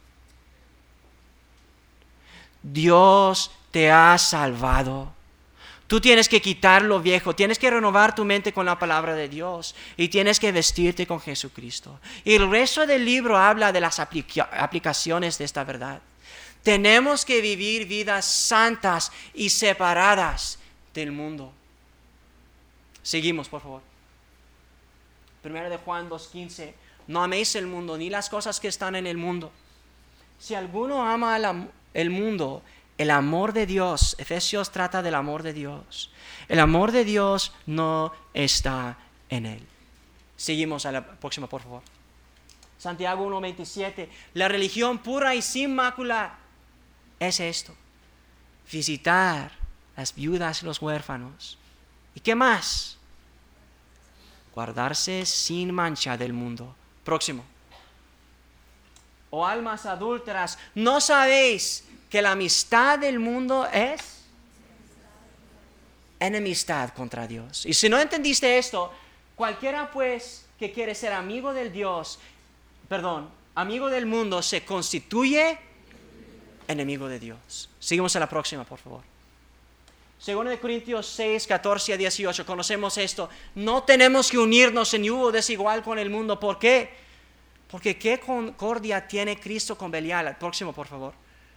Dios te ha salvado. Tú tienes que quitar lo viejo, tienes que renovar tu mente con la palabra de Dios y tienes que vestirte con Jesucristo. Y el resto del libro habla de las aplica- aplicaciones de esta verdad. Tenemos que vivir vidas santas y separadas del mundo. Seguimos, por favor. Primero de Juan dos quince. No améis el mundo ni las cosas que están en el mundo. Si alguno ama el, el mundo, el amor de Dios, Efesios trata del amor de Dios. El amor de Dios no está en él. Seguimos a la próxima, por favor. Santiago uno veintisiete. La religión pura y sin mácula es esto: visitar las viudas y los huérfanos. ¿Y qué más? Guardarse sin mancha del mundo. Próximo. Oh almas adúlteras, ¿no sabéis que la amistad del mundo es enemistad contra Dios? Y si no entendiste esto, cualquiera pues que quiere ser amigo del Dios, perdón, amigo del mundo, se constituye enemigo de Dios. Seguimos a la próxima, por favor. Segundo de Corintios seis, catorce a dieciocho, conocemos esto. No tenemos que unirnos en yugo desigual con el mundo. ¿Por qué? Porque qué concordia tiene Cristo con Belial. El próximo, por favor.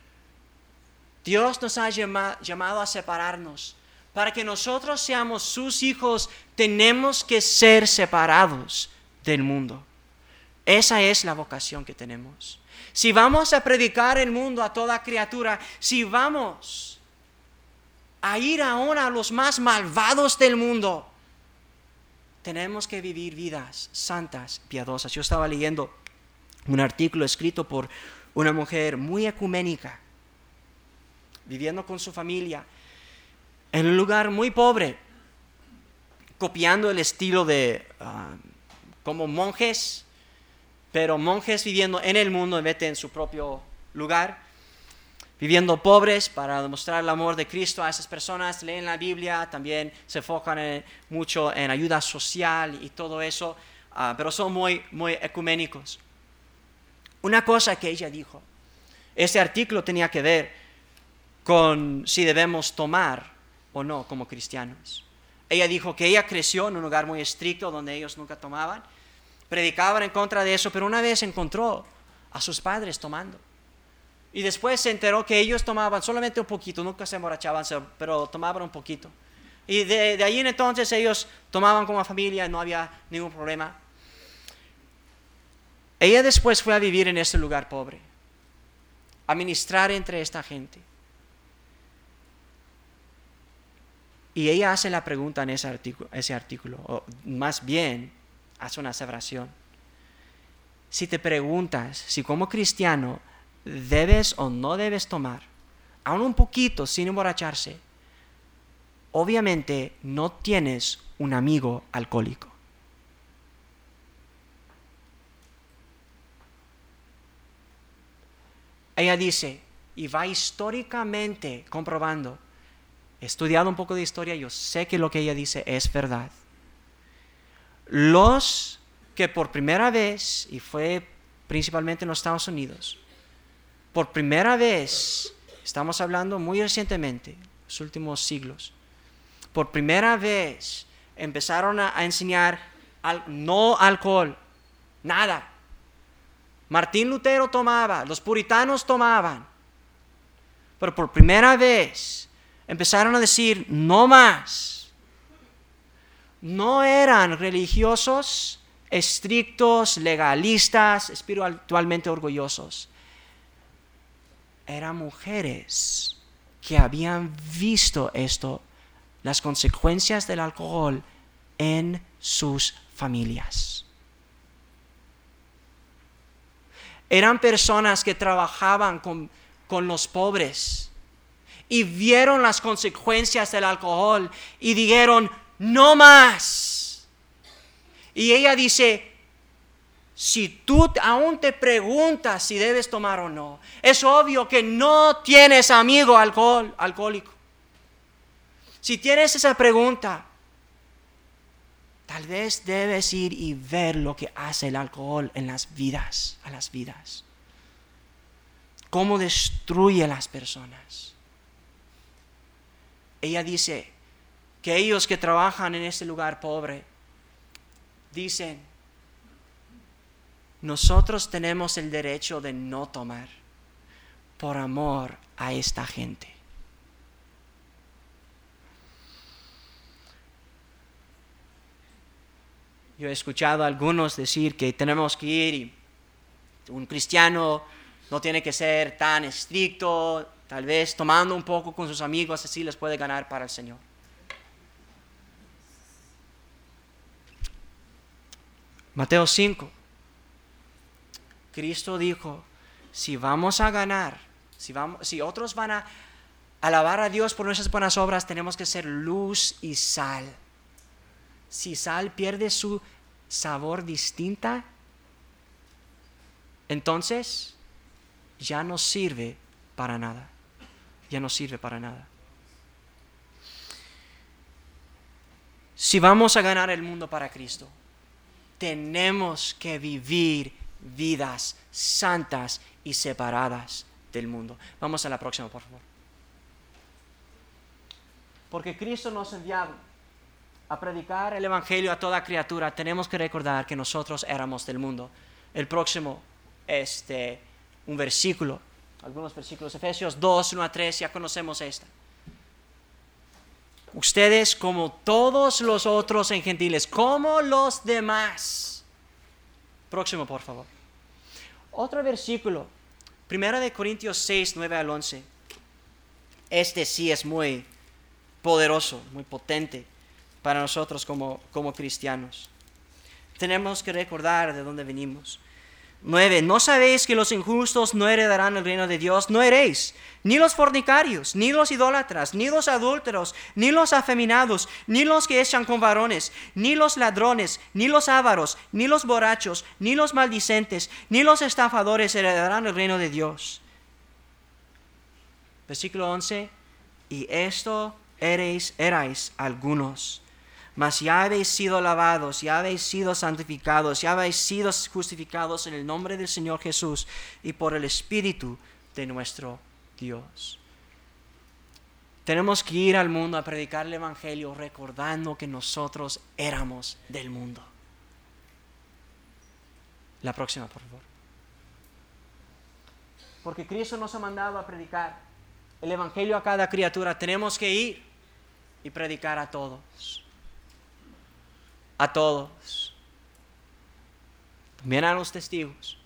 Dios nos ha llama, llamado a separarnos. Para que nosotros seamos sus hijos, tenemos que ser separados del mundo. Esa es la vocación que tenemos. Si vamos a predicar el mundo a toda criatura, si vamos a ir aún a los más malvados del mundo, tenemos que vivir vidas santas, piadosas. Yo estaba leyendo un artículo escrito por una mujer muy ecuménica, viviendo con su familia en un lugar muy pobre, copiando el estilo de uh, como monjes, pero monjes viviendo en el mundo en vez de en su propio lugar, viviendo pobres para demostrar el amor de Cristo a esas personas. Leen la Biblia, también se enfocan en, mucho en ayuda social y todo eso, uh, pero son muy, muy ecuménicos. Una cosa que ella dijo, este artículo tenía que ver con si debemos tomar o no como cristianos. Ella dijo que ella creció en un lugar muy estricto donde ellos nunca tomaban, predicaban en contra de eso, pero una vez encontró a sus padres tomando. Y después se enteró que ellos tomaban solamente un poquito, nunca se emborrachaban, pero tomaban un poquito. Y de, de ahí en entonces ellos tomaban como familia, no había ningún problema. Ella después fue a vivir en ese lugar pobre, a ministrar entre esta gente. Y ella hace la pregunta en ese artículo, ese artículo, o más bien hace una aseveración. Si te preguntas si como cristiano debes o no debes tomar, aún un poquito sin emborracharse, obviamente no tienes un amigo alcohólico. Ella dice, y va históricamente comprobando, he estudiado un poco de historia, yo sé que lo que ella dice es verdad. Los que por primera vez, y fue principalmente en los Estados Unidos, por primera vez, estamos hablando muy recientemente, los últimos siglos, por primera vez empezaron a, a enseñar al, no alcohol, nada. Martín Lutero tomaba, los puritanos tomaban, pero por primera vez empezaron a decir no más. No eran religiosos, estrictos, legalistas, espiritualmente orgullosos. Eran mujeres que habían visto esto, las consecuencias del alcohol en sus familias. Eran personas que trabajaban con, con los pobres y vieron las consecuencias del alcohol y dijeron, no más. Y ella dice, si tú aún te preguntas si debes tomar o no, es obvio que no tienes amigo alcohol, alcohólico. Si tienes esa pregunta, tal vez debes ir y ver lo que hace el alcohol en las vidas, a las vidas. Cómo destruye a las personas. Ella dice que ellos que trabajan en este lugar pobre, dicen, nosotros tenemos el derecho de no tomar por amor a esta gente. Yo he escuchado a algunos decir que tenemos que ir y un cristiano no tiene que ser tan estricto, tal vez tomando un poco con sus amigos, así les puede ganar para el Señor. Mateo cinco. Cristo dijo, si vamos a ganar, si, vamos, si otros van a alabar a Dios por nuestras buenas obras, tenemos que ser luz y sal. Si sal pierde su sabor distinta, entonces ya no sirve para nada. Ya no sirve para nada. Si vamos a ganar el mundo para Cristo, tenemos que vivir vidas santas y separadas del mundo. Vamos a la próxima, por favor. Porque Cristo nos ha enviado a predicar el evangelio a toda criatura, tenemos que recordar que nosotros éramos del mundo. El próximo, este, un versículo, algunos versículos, Efesios dos, uno a tres, ya conocemos esta. Ustedes como todos los otros en gentiles, como los demás, Próximo, por favor. Otro versículo. Primera de Corintios seis, nueve al once. Este sí es muy poderoso, muy potente para nosotros como, como cristianos. Tenemos que recordar de dónde venimos. nueve. ¿No sabéis que los injustos no heredarán el reino de Dios? No heréis, ni los fornicarios, ni los idólatras, ni los adúlteros, ni los afeminados, ni los que echan con varones, ni los ladrones, ni los ávaros, ni los borrachos, ni los maldicentes, ni los estafadores heredarán el reino de Dios. Versículo once. Y esto erais, erais algunos. Mas ya habéis sido lavados, ya habéis sido santificados, ya habéis sido justificados en el nombre del Señor Jesús y por el Espíritu de nuestro Dios. Tenemos que ir al mundo a predicar el Evangelio recordando que nosotros éramos del mundo. La próxima, por favor. Porque Cristo nos ha mandado a predicar el Evangelio a cada criatura. Tenemos que ir y predicar a todos. A todos. También a los testigos.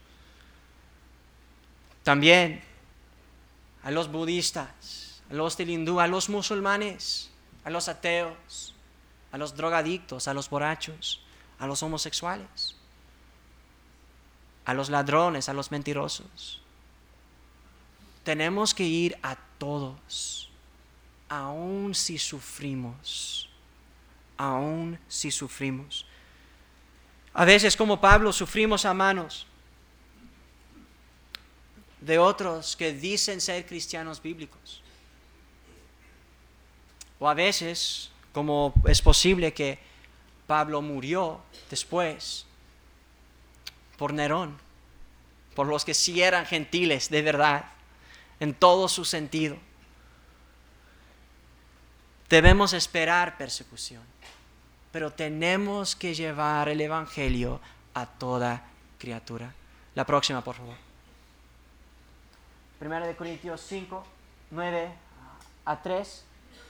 También a los budistas, a los del hindú, a los musulmanes, a los ateos, a los drogadictos, a los borrachos, a los homosexuales, a los ladrones, a los mentirosos. Tenemos que ir a todos, aun si sufrimos. Aún si sufrimos. A veces, como Pablo, sufrimos a manos de otros que dicen ser cristianos bíblicos. O a veces, como es posible que Pablo murió después por Nerón, por los que sí eran gentiles de verdad, en todo su sentido. Debemos esperar persecución. Pero tenemos que llevar el Evangelio a toda criatura. La próxima, por favor. Primera de Corintios cinco, nueve a tres.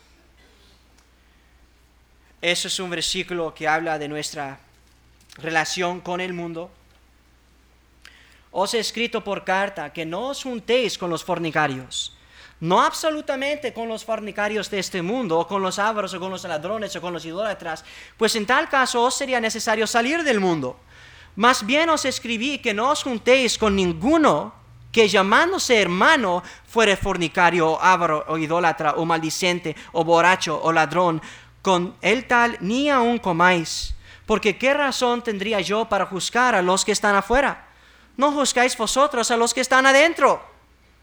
Eso es un versículo que habla de nuestra relación con el mundo. Os he escrito por carta que no os juntéis con los fornicarios. No absolutamente con los fornicarios de este mundo, o con los ávaros, o con los ladrones, o con los idólatras, pues en tal caso os sería necesario salir del mundo. Más bien os escribí que no os juntéis con ninguno que llamándose hermano fuere fornicario, o ávaro, o idólatra, o maldiciente, o borracho, o ladrón. Con el tal ni aun comáis, porque ¿qué razón tendría yo para juzgar a los que están afuera? ¿No juzgáis vosotros a los que están adentro?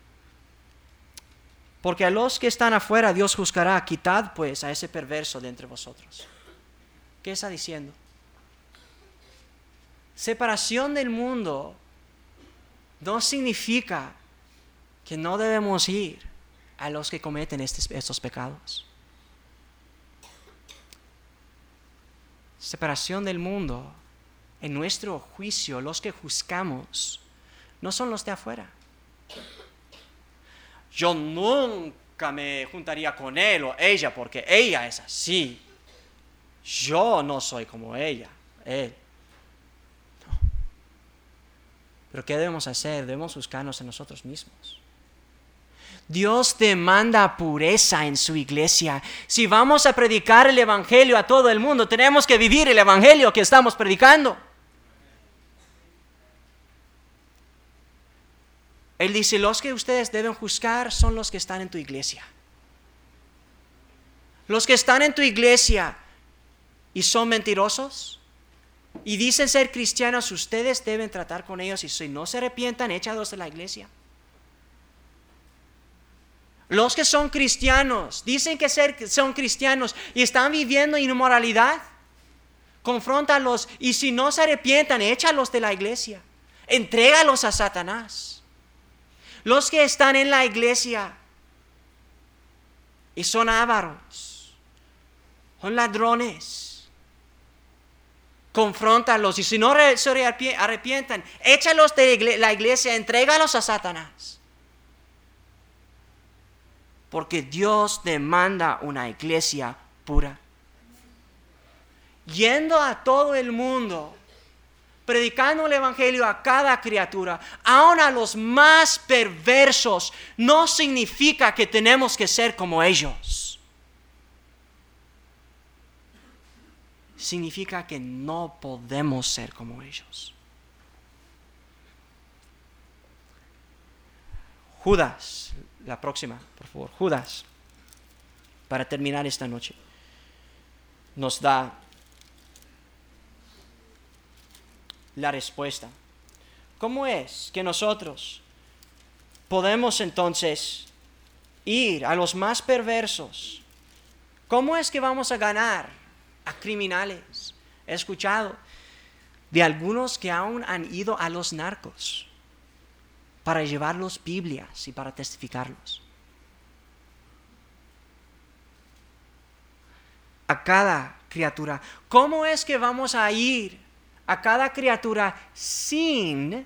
Porque a los que están afuera Dios juzgará. Quitad pues a ese perverso de entre vosotros. ¿Qué está diciendo? Separación del mundo no significa que no debemos ir a los que cometen estos, estos pecados. Separación del mundo, en nuestro juicio, los que juzgamos no son los de afuera. Yo nunca me juntaría con él o ella porque ella es así. Yo no soy como ella, él. No. Pero ¿qué debemos hacer? Debemos buscarnos en nosotros mismos. Dios demanda pureza en su iglesia. Si vamos a predicar el Evangelio a todo el mundo, tenemos que vivir el Evangelio que estamos predicando. Él dice, los que ustedes deben juzgar son los que están en tu iglesia. Los que están en tu iglesia y son mentirosos y dicen ser cristianos, ustedes deben tratar con ellos y si no se arrepientan, échalos de la iglesia. Los que son cristianos, dicen que ser, son cristianos y están viviendo inmoralidad, confróntalos y si no se arrepientan, échalos de la iglesia. Entrégalos a Satanás. Los que están en la iglesia y son ávaros, son ladrones, confróntalos y si no se arrepientan, échalos de la iglesia, entrégalos a Satanás. Porque Dios demanda una iglesia pura. Yendo a todo el mundo, predicando el evangelio a cada criatura, aun a los más perversos, no significa que tenemos que ser como ellos. Significa que no podemos ser como ellos. Judas, la próxima, por favor. Judas, para terminar esta noche, nos da la respuesta. ¿Cómo es que nosotros podemos entonces ir a los más perversos? ¿Cómo es que vamos a ganar a criminales? He escuchado de algunos que aún han ido a los narcos para llevarlos Biblias y para testificarlos. A cada criatura. ¿Cómo es que vamos a ir a cada criatura sin,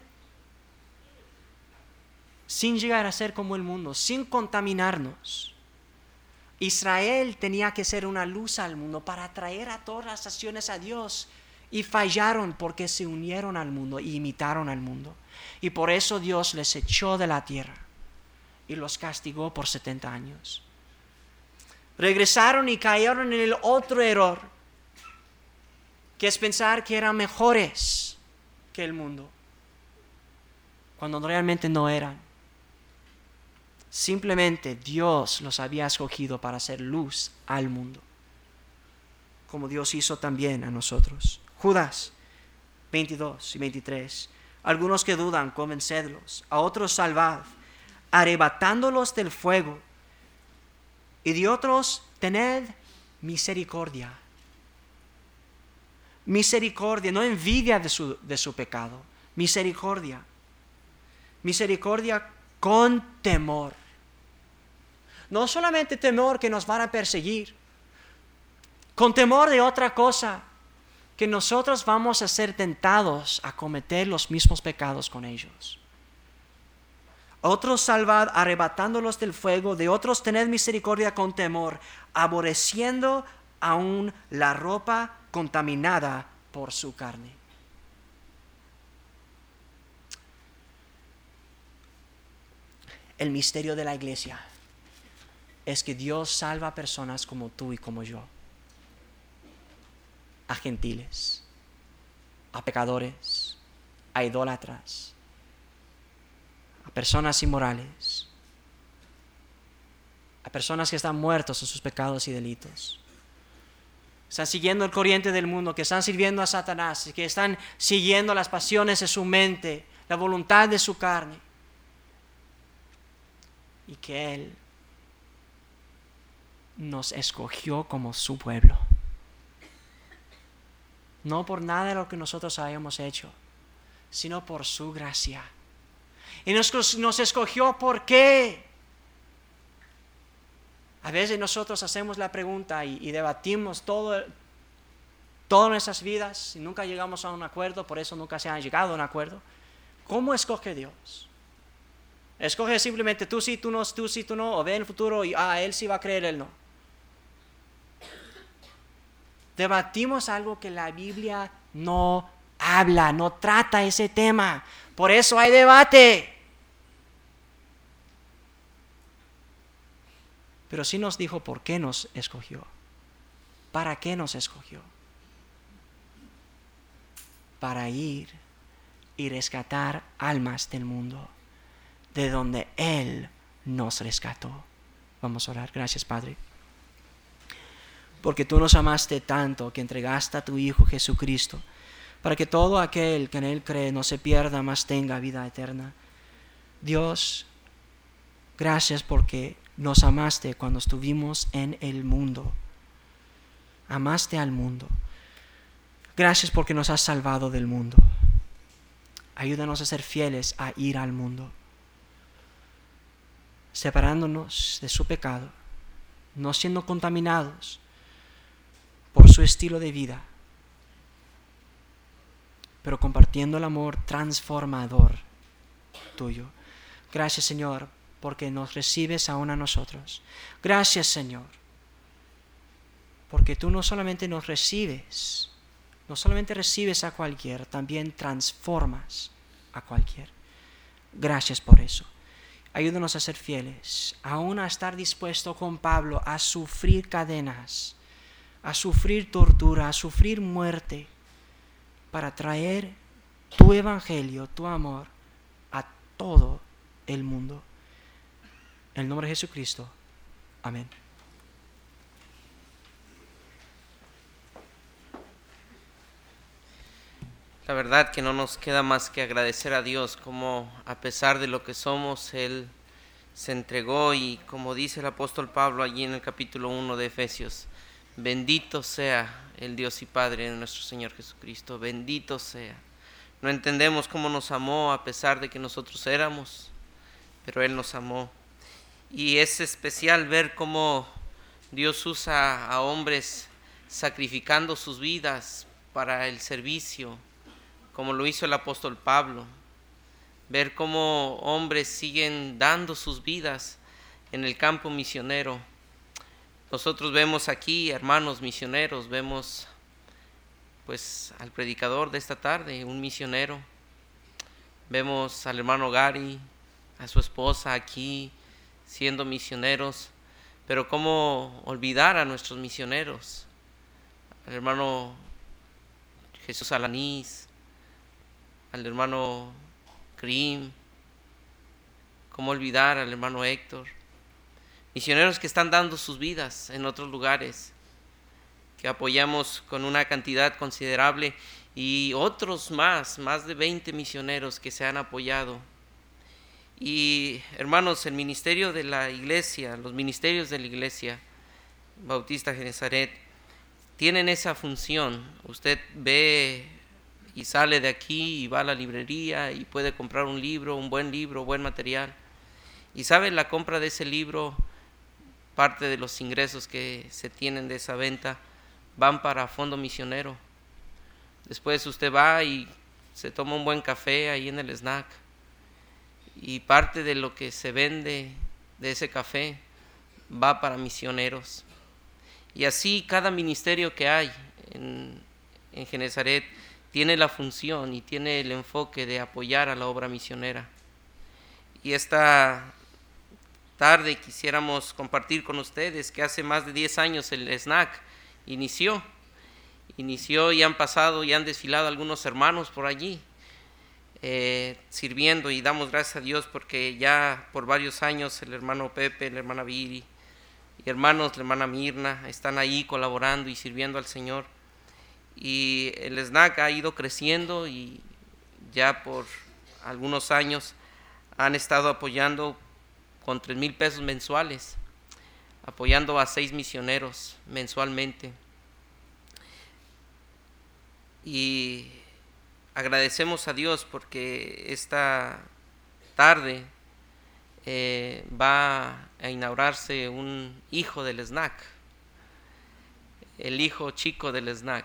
sin llegar a ser como el mundo, sin contaminarnos? Israel tenía que ser una luz al mundo para atraer a todas las naciones a Dios, y fallaron porque se unieron al mundo y imitaron al mundo. Y por eso Dios les echó de la tierra y los castigó por setenta años. Regresaron y cayeron en el otro error, que es pensar que eran mejores que el mundo, cuando realmente no eran. Simplemente Dios los había escogido para hacer luz al mundo, como Dios hizo también a nosotros. Judas veintidós y veintitrés. Algunos que dudan, convencedlos; a otros salvad, arrebatándolos del fuego; y de otros tened misericordia. Misericordia, no envidia de su, de su pecado. Misericordia. Misericordia con temor. No solamente temor que nos van a perseguir, con temor de otra cosa, que nosotros vamos a ser tentados a cometer los mismos pecados con ellos. Otros salvad, arrebatándolos del fuego; de otros tened misericordia con temor, aborreciendo aún la ropa contaminada por su carne. El misterio de la iglesia es que Dios salva a personas como tú y como yo, a gentiles, a pecadores, a idólatras, a personas inmorales, a personas que están muertos en sus pecados y delitos, están siguiendo el corriente del mundo, que están sirviendo a Satanás, que están siguiendo las pasiones de su mente, la voluntad de su carne, y que Él nos escogió como su pueblo. No por nada de lo que nosotros hayamos hecho, sino por su gracia. Y nos, nos escogió, ¿por qué? A veces nosotros hacemos la pregunta y, y debatimos todo, todas nuestras vidas y nunca llegamos a un acuerdo, por eso nunca se ha llegado a un acuerdo. ¿Cómo escoge Dios? ¿Escoge simplemente tú sí, tú no, tú sí, tú no, o ve en el futuro y ah, Él sí va a creer, Él no? Debatimos algo que la Biblia no habla, no trata ese tema. Por eso hay debate. Pero sí nos dijo por qué nos escogió. ¿Para qué nos escogió? Para ir y rescatar almas del mundo, de donde Él nos rescató. Vamos a orar. Gracias, Padre, porque tú nos amaste tanto que entregaste a tu Hijo Jesucristo, para que todo aquel que en Él cree no se pierda, mas tenga vida eterna. Dios, gracias porque nos amaste cuando estuvimos en el mundo. Amaste al mundo. Gracias porque nos has salvado del mundo. Ayúdanos a ser fieles a ir al mundo, separándonos de su pecado, no siendo contaminados por su estilo de vida, pero compartiendo el amor transformador tuyo. Gracias, Señor, porque nos recibes aún a nosotros. Gracias, Señor, porque tú no solamente nos recibes, no solamente recibes a cualquier, también transformas a cualquier. Gracias por eso. Ayúdanos a ser fieles, aún a estar dispuesto con Pablo a sufrir cadenas, a sufrir tortura, a sufrir muerte, para traer tu evangelio, tu amor a todo el mundo. En el nombre de Jesucristo. Amén. La verdad que no nos queda más que agradecer a Dios, como a pesar de lo que somos, Él se entregó, y como dice el apóstol Pablo allí en el capítulo uno de Efesios, bendito sea el Dios y Padre de nuestro Señor Jesucristo, bendito sea. No entendemos cómo nos amó a pesar de que nosotros éramos, pero Él nos amó. Y es especial ver cómo Dios usa a hombres sacrificando sus vidas para el servicio, como lo hizo el apóstol Pablo. Ver cómo hombres siguen dando sus vidas en el campo misionero. Nosotros vemos aquí hermanos misioneros, vemos pues al predicador de esta tarde, un misionero. Vemos al hermano Gary, a su esposa aquí siendo misioneros. Pero cómo olvidar a nuestros misioneros, al hermano Jesús Alanís, al hermano Krim, cómo olvidar al hermano Héctor, misioneros que están dando sus vidas en otros lugares, que apoyamos con una cantidad considerable, y otros más, más de veinte misioneros que se han apoyado. Y hermanos, el ministerio de la iglesia, los ministerios de la iglesia Bautista Genezaret tienen esa función. Usted ve y sale de aquí y va a la librería y puede comprar un libro, un buen libro, buen material. Y sabe, la compra de ese libro, parte de los ingresos que se tienen de esa venta van para fondo misionero. Después usted va y se toma un buen café ahí en el snack, y parte de lo que se vende de ese café va para misioneros. Y así cada ministerio que hay en, en Genezaret tiene la función y tiene el enfoque de apoyar a la obra misionera. Y esta tarde quisiéramos compartir con ustedes que hace más de diez años el snack inició. Inició y han pasado y han desfilado algunos hermanos por allí eh, sirviendo, y damos gracias a Dios porque ya por varios años el hermano Pepe, la hermana Viri y hermanos, la hermana Mirna están ahí colaborando y sirviendo al Señor. Y el snack ha ido creciendo y ya por algunos años han estado apoyando con tres mil pesos mensuales, apoyando a seis misioneros mensualmente. Y agradecemos a Dios porque esta tarde eh, va a inaugurarse un hijo del snack, el hijo chico del snack,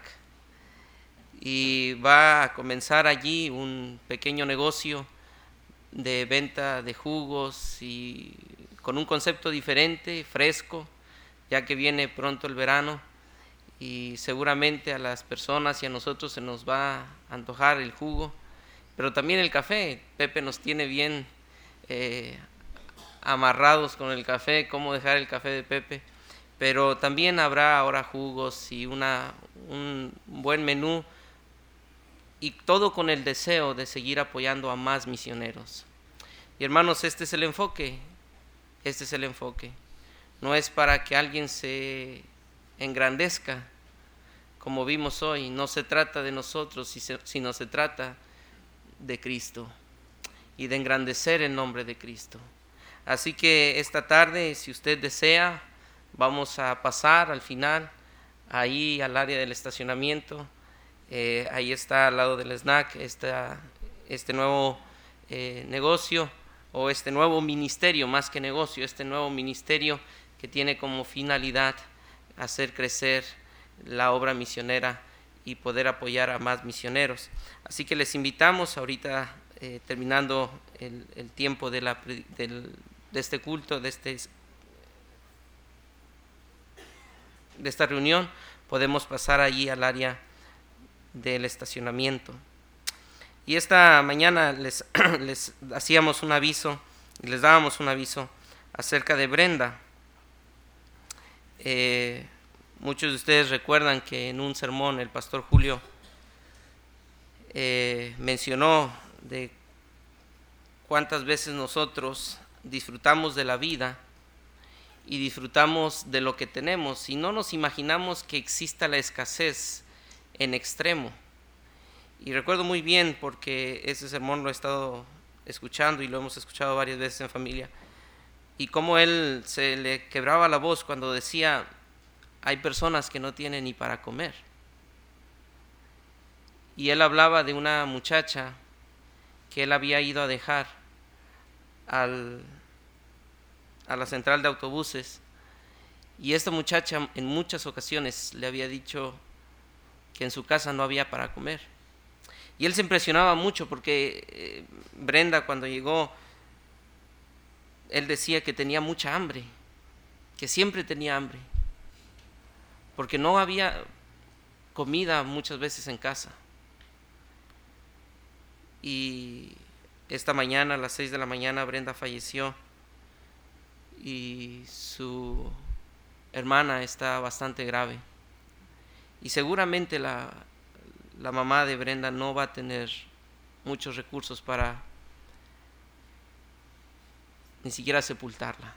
y va a comenzar allí un pequeño negocio de venta de jugos y con un concepto diferente, fresco, ya que viene pronto el verano. Y seguramente a las personas y a nosotros se nos va a antojar el jugo, pero también el café. Pepe nos tiene bien eh, amarrados con el café, cómo dejar el café de Pepe, pero también habrá ahora jugos y una, un buen menú, y todo con el deseo de seguir apoyando a más misioneros. Y hermanos, este es el enfoque, este es el enfoque. No es para que alguien se engrandezca, como vimos hoy. No se trata de nosotros, sino se trata de Cristo y de engrandecer el nombre de Cristo. Así que esta tarde, si usted desea, vamos a pasar al final ahí al área del estacionamiento. Eh, ahí está al lado del snack esta, este nuevo eh, negocio, o este nuevo ministerio, más que negocio, este nuevo ministerio que tiene como finalidad hacer crecer la obra misionera y poder apoyar a más misioneros. Así que les invitamos ahorita, eh, terminando el, el tiempo de, la, del, de este culto, de, este, de esta reunión, podemos pasar allí al área del estacionamiento. Y esta mañana les, les hacíamos un aviso, y les dábamos un aviso acerca de Brenda. Eh, muchos de ustedes recuerdan que en un sermón el pastor Julio eh, mencionó de cuántas veces nosotros disfrutamos de la vida y disfrutamos de lo que tenemos y no nos imaginamos que exista la escasez en extremo. Y recuerdo muy bien, porque ese sermón lo he estado escuchando y lo hemos escuchado varias veces en familia, y cómo él se le quebraba la voz cuando decía: hay personas que no tienen ni para comer. Y él hablaba de una muchacha que él había ido a dejar al, a la central de autobuses, y esta muchacha en muchas ocasiones le había dicho que en su casa no había para comer. Y él se impresionaba mucho porque eh, Brenda, cuando llegó, él decía que tenía mucha hambre, que siempre tenía hambre, porque no había comida muchas veces en casa. Y esta mañana, a las seis de la mañana, Brenda falleció y su hermana está bastante grave. Y seguramente la, la mamá de Brenda no va a tener muchos recursos para ni siquiera sepultarla.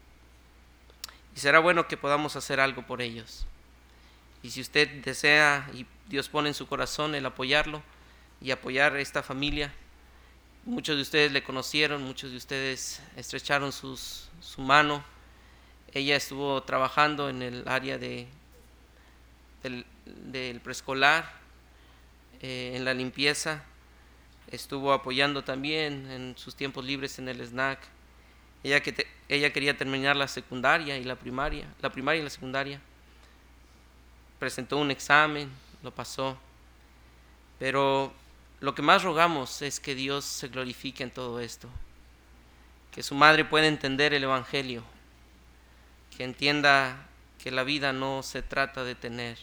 Y será bueno que podamos hacer algo por ellos. Y si usted desea y Dios pone en su corazón el apoyarlo y apoyar a esta familia, muchos de ustedes le conocieron, muchos de ustedes estrecharon sus, su mano. Ella estuvo trabajando en el área de, del, del preescolar, eh, en la limpieza, estuvo apoyando también en sus tiempos libres en el snack. Ella, que te, ella quería terminar la secundaria y la primaria, la primaria y la secundaria. Presentó un examen, lo pasó. Pero lo que más rogamos es que Dios se glorifique en todo esto, que su madre pueda entender el Evangelio, que entienda que la vida no se trata de tener,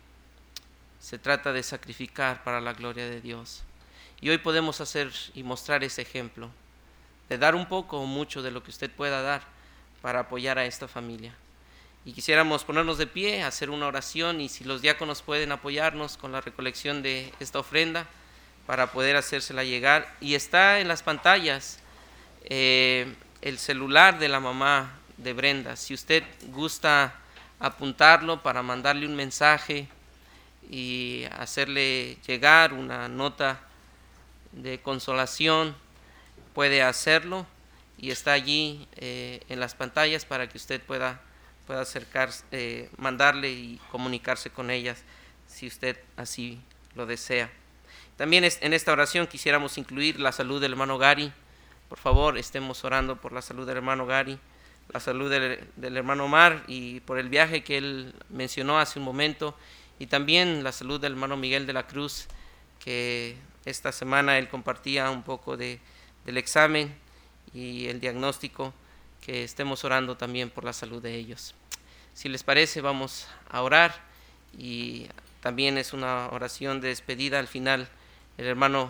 se trata de sacrificar para la gloria de Dios. Y hoy podemos hacer y mostrar ese ejemplo, de dar un poco o mucho de lo que usted pueda dar para apoyar a esta familia. Y quisiéramos ponernos de pie, hacer una oración, y si los diáconos pueden apoyarnos con la recolección de esta ofrenda para poder hacérsela llegar. Y está en las pantallas eh, el celular de la mamá de Brenda. Si usted gusta apuntarlo para mandarle un mensaje y hacerle llegar una nota de consolación, puede hacerlo, y está allí eh, en las pantallas para que usted pueda, pueda acercarse, eh, mandarle y comunicarse con ellas si usted así lo desea. También es, en esta oración quisiéramos incluir la salud del hermano Gary. Por favor, estemos orando por la salud del hermano Gary, la salud del, del hermano Omar y por el viaje que él mencionó hace un momento, y también la salud del hermano Miguel de la Cruz, que esta semana él compartía un poco de del examen y el diagnóstico, que estemos orando también por la salud de ellos. Si les parece, vamos a orar, y también es una oración de despedida. Al final el hermano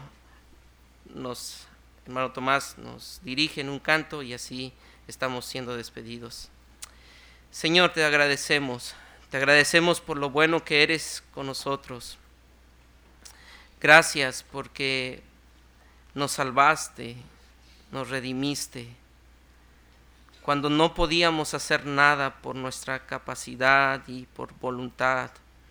nos, hermano Tomás nos dirige en un canto, y así estamos siendo despedidos. Señor, te agradecemos, te agradecemos por lo bueno que eres con nosotros. Gracias porque nos salvaste, nos redimiste, cuando no podíamos hacer nada por nuestra capacidad y por voluntad.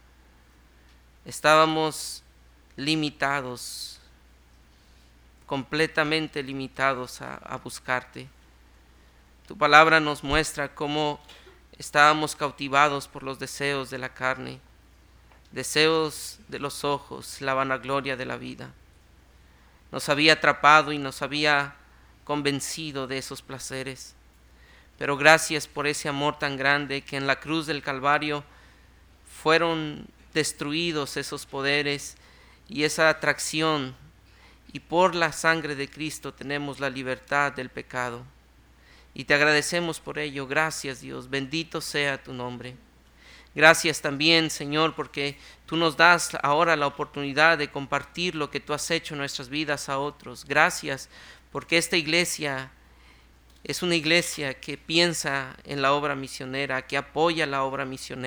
Estábamos limitados, completamente limitados a, a buscarte. Tu palabra nos muestra cómo estábamos cautivados por los deseos de la carne, deseos de los ojos, la vanagloria de la vida. Nos había atrapado y nos había convencido de esos placeres. Pero gracias por ese amor tan grande, que en la cruz del Calvario fueron destruidos esos poderes y esa atracción, y por la sangre de Cristo tenemos la libertad del pecado. Y te agradecemos por ello. Gracias, Dios, bendito sea tu nombre. Gracias también, Señor, porque tú nos das ahora la oportunidad de compartir lo que tú has hecho en nuestras vidas a otros. Gracias porque esta iglesia es una iglesia que piensa en la obra misionera, que apoya la obra misionera.